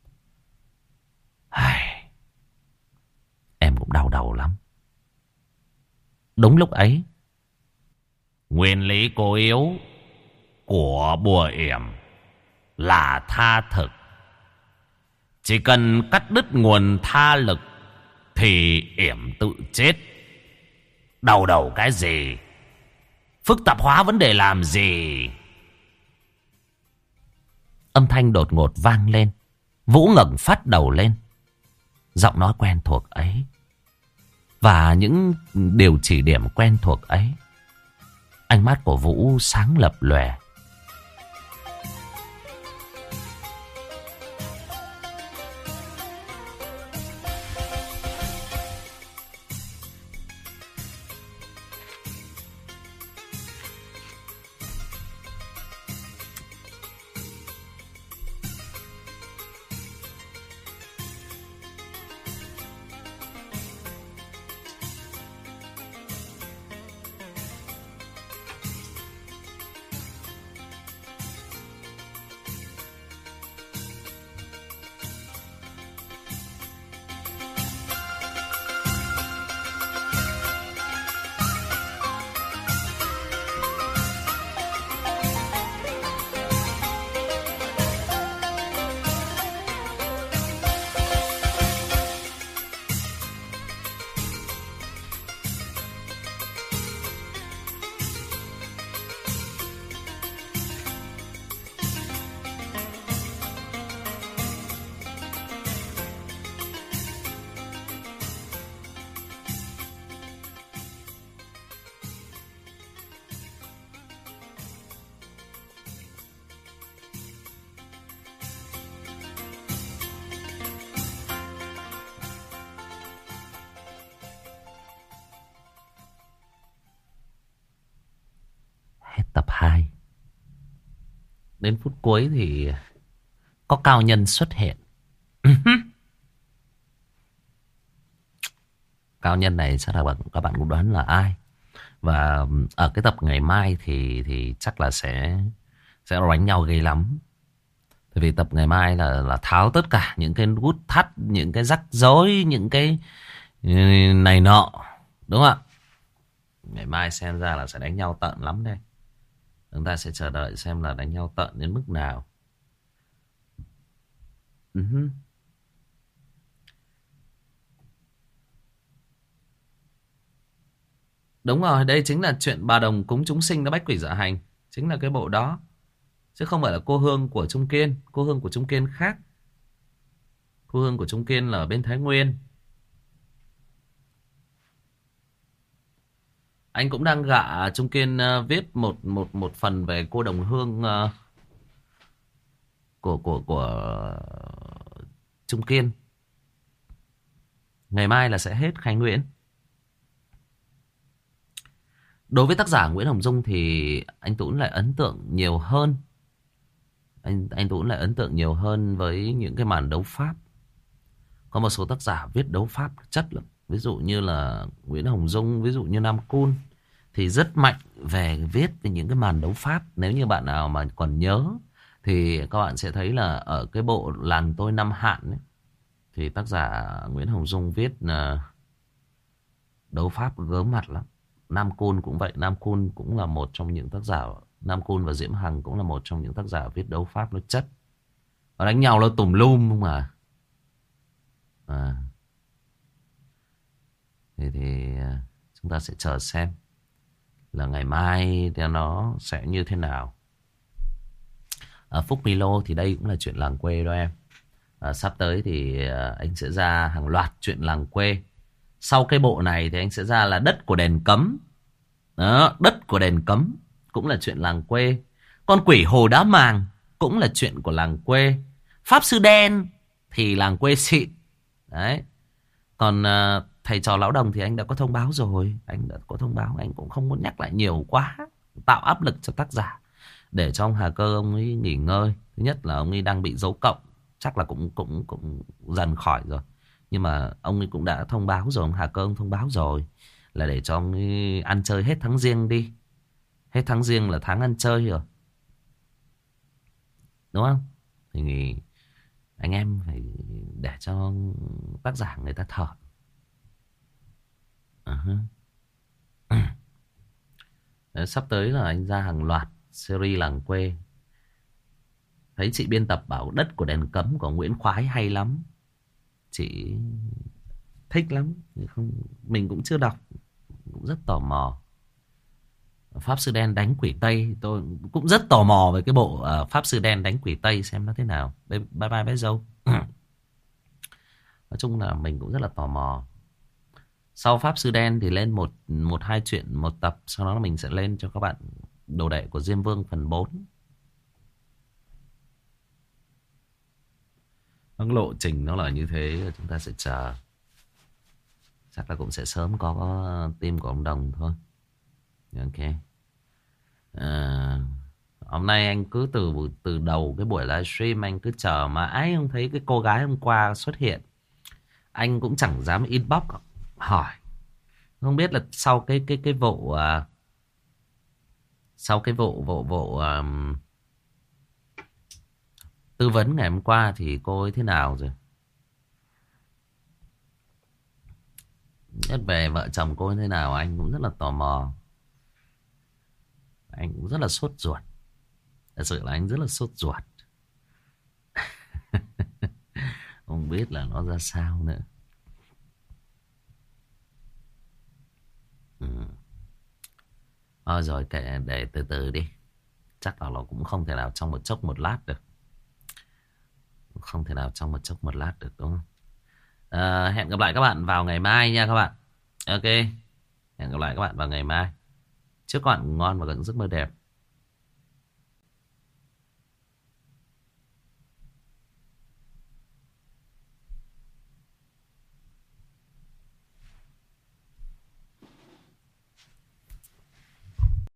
Ai... Em cũng đau đầu lắm. Đúng lúc ấy, nguyên lý cố yếu của bùa yểm là tha thực. Chỉ cần cắt đứt nguồn tha lực thì yểm tự chết. Đau đầu cái gì? Phức tạp hóa vấn đề làm gì? âm thanh đột ngột vang lên. Vũ ngẩng phát đầu lên. Giọng nói quen thuộc ấy và những điều chỉ điểm quen thuộc ấy. Ánh mắt của Vũ sáng lập lòe. Tập hai. Đến phút cuối thì có cao nhân xuất hiện. Cao nhân này chắc là bạn, các bạn cũng đoán là ai. Và ở cái tập ngày mai thì thì chắc là sẽ sẽ đánh nhau ghê lắm. Tại vì tập ngày mai là là tháo tất cả những cái nút thắt, những cái rắc rối, những cái này nọ, đúng không ạ? Ngày mai xem ra là sẽ đánh nhau tận lắm đây. Chúng ta sẽ chờ đợi xem là đánh nhau tận đến mức nào. Uh-huh. Đúng rồi, đây chính là chuyện bà Đồng cúng chúng sinh đã bách quỷ dạ hành. Chính là cái bộ đó. Chứ không phải là cô Hương của Trung Kiên. Cô Hương của Trung Kiên khác. Cô Hương của Trung Kiên là ở bên Thái Nguyên. Anh cũng đang gạ Trung Kiên uh, viết một một một phần về cô Đồng Hương uh, của của của Trung Kiên. Ngày mai là sẽ hết Khánh Nguyễn. Đối với tác giả Nguyễn Hồng Dung thì anh Tún lại ấn tượng nhiều hơn. Anh anh Tún lại ấn tượng nhiều hơn với những cái màn đấu pháp. Có một số tác giả viết đấu pháp chất lắm. Ví dụ như là Nguyễn Hồng Dung, ví dụ như Nam Cun thì rất mạnh về viết về những cái màn đấu pháp. Nếu như bạn nào mà còn nhớ thì các bạn sẽ thấy là ở cái bộ Làng Tôi Năm Hạn ấy, thì tác giả Nguyễn Hồng Dung viết uh, đấu pháp gớm mặt lắm. Nam Cun cũng vậy. Nam Cun cũng là một trong những tác giả. Nam Cun và Diễm Hằng cũng là một trong những tác giả viết đấu pháp nó chất. Và đánh nhau nó tùm lum không à. À. Thì, thì chúng ta sẽ chờ xem là ngày mai thì nó sẽ như thế nào. À, Phúc Milo thì đây cũng là chuyện làng quê đó em. À, sắp tới thì anh sẽ ra hàng loạt chuyện làng quê. Sau cái bộ này thì anh sẽ ra là Đất của Đền Cấm. Đó, Đất của Đền Cấm cũng là chuyện làng quê. Con Quỷ Hồ Đá Màng cũng là chuyện của làng quê. Pháp Sư Đen thì làng quê xịn. Đấy. Còn uh, thầy trò Lão Đồng thì anh đã có thông báo rồi. Anh đã có thông báo. Anh cũng không muốn nhắc lại nhiều quá. Tạo áp lực cho tác giả. Để cho ông Hà Cơ ông ấy nghỉ ngơi. Thứ nhất là ông ấy đang bị dấu cộng. Chắc là cũng cũng cũng dần khỏi rồi. Nhưng mà ông ấy cũng đã thông báo rồi. Ông Hà Cơ ông thông báo rồi. Là để cho ông ấy ăn chơi hết tháng Giêng đi. Hết tháng Giêng là tháng ăn chơi rồi. đúng không? Thì anh em phải để cho tác giả người ta thở. uh-huh. Đấy, sắp tới là anh ra hàng loạt series làng quê. Thấy chị biên tập bảo Đất của Đền Cấm của Nguyễn Khoái hay lắm, chị thích lắm. Không, mình cũng chưa đọc, cũng rất tò mò. Pháp Sư Đen đánh quỷ Tây, tôi cũng rất tò mò về cái bộ uh, Pháp Sư Đen đánh quỷ Tây xem nó thế nào. Bye bye bé dâu. Nói chung là mình cũng rất là tò mò. Sau Pháp Sư Đen thì lên một một hai chuyện một tập, sau đó là mình sẽ lên cho các bạn Đồ Đệ của Diêm Vương phần bốn. Nó lộ trình nó là như thế, chúng ta sẽ chờ. Chắc là cũng sẽ sớm có, có team của ông Đồng thôi. Ok. À, hôm nay anh cứ từ từ đầu cái buổi livestream anh cứ chờ mãi không thấy cái cô gái hôm qua xuất hiện. Anh cũng chẳng dám inbox hỏi. Không biết là sau cái cái cái vụ uh, sau cái vụ vụ vụ um, tư vấn ngày hôm qua thì cô ấy thế nào rồi. Nhất về vợ chồng cô ấy thế nào anh cũng rất là tò mò. Anh cũng rất là sốt ruột. Thật sự là anh rất là sốt ruột. Không biết là nó ra sao nữa. Ừ. Thôi rồi kệ, để từ từ đi. Chắc là nó cũng không thể nào trong một chốc một lát được. Không thể nào trong một chốc một lát được đúng không? À, hẹn gặp lại các bạn vào ngày mai nha các bạn. Ok. Hẹn gặp lại các bạn vào ngày mai. Chúc các bạn ngủ ngon và có giấc mơ đẹp.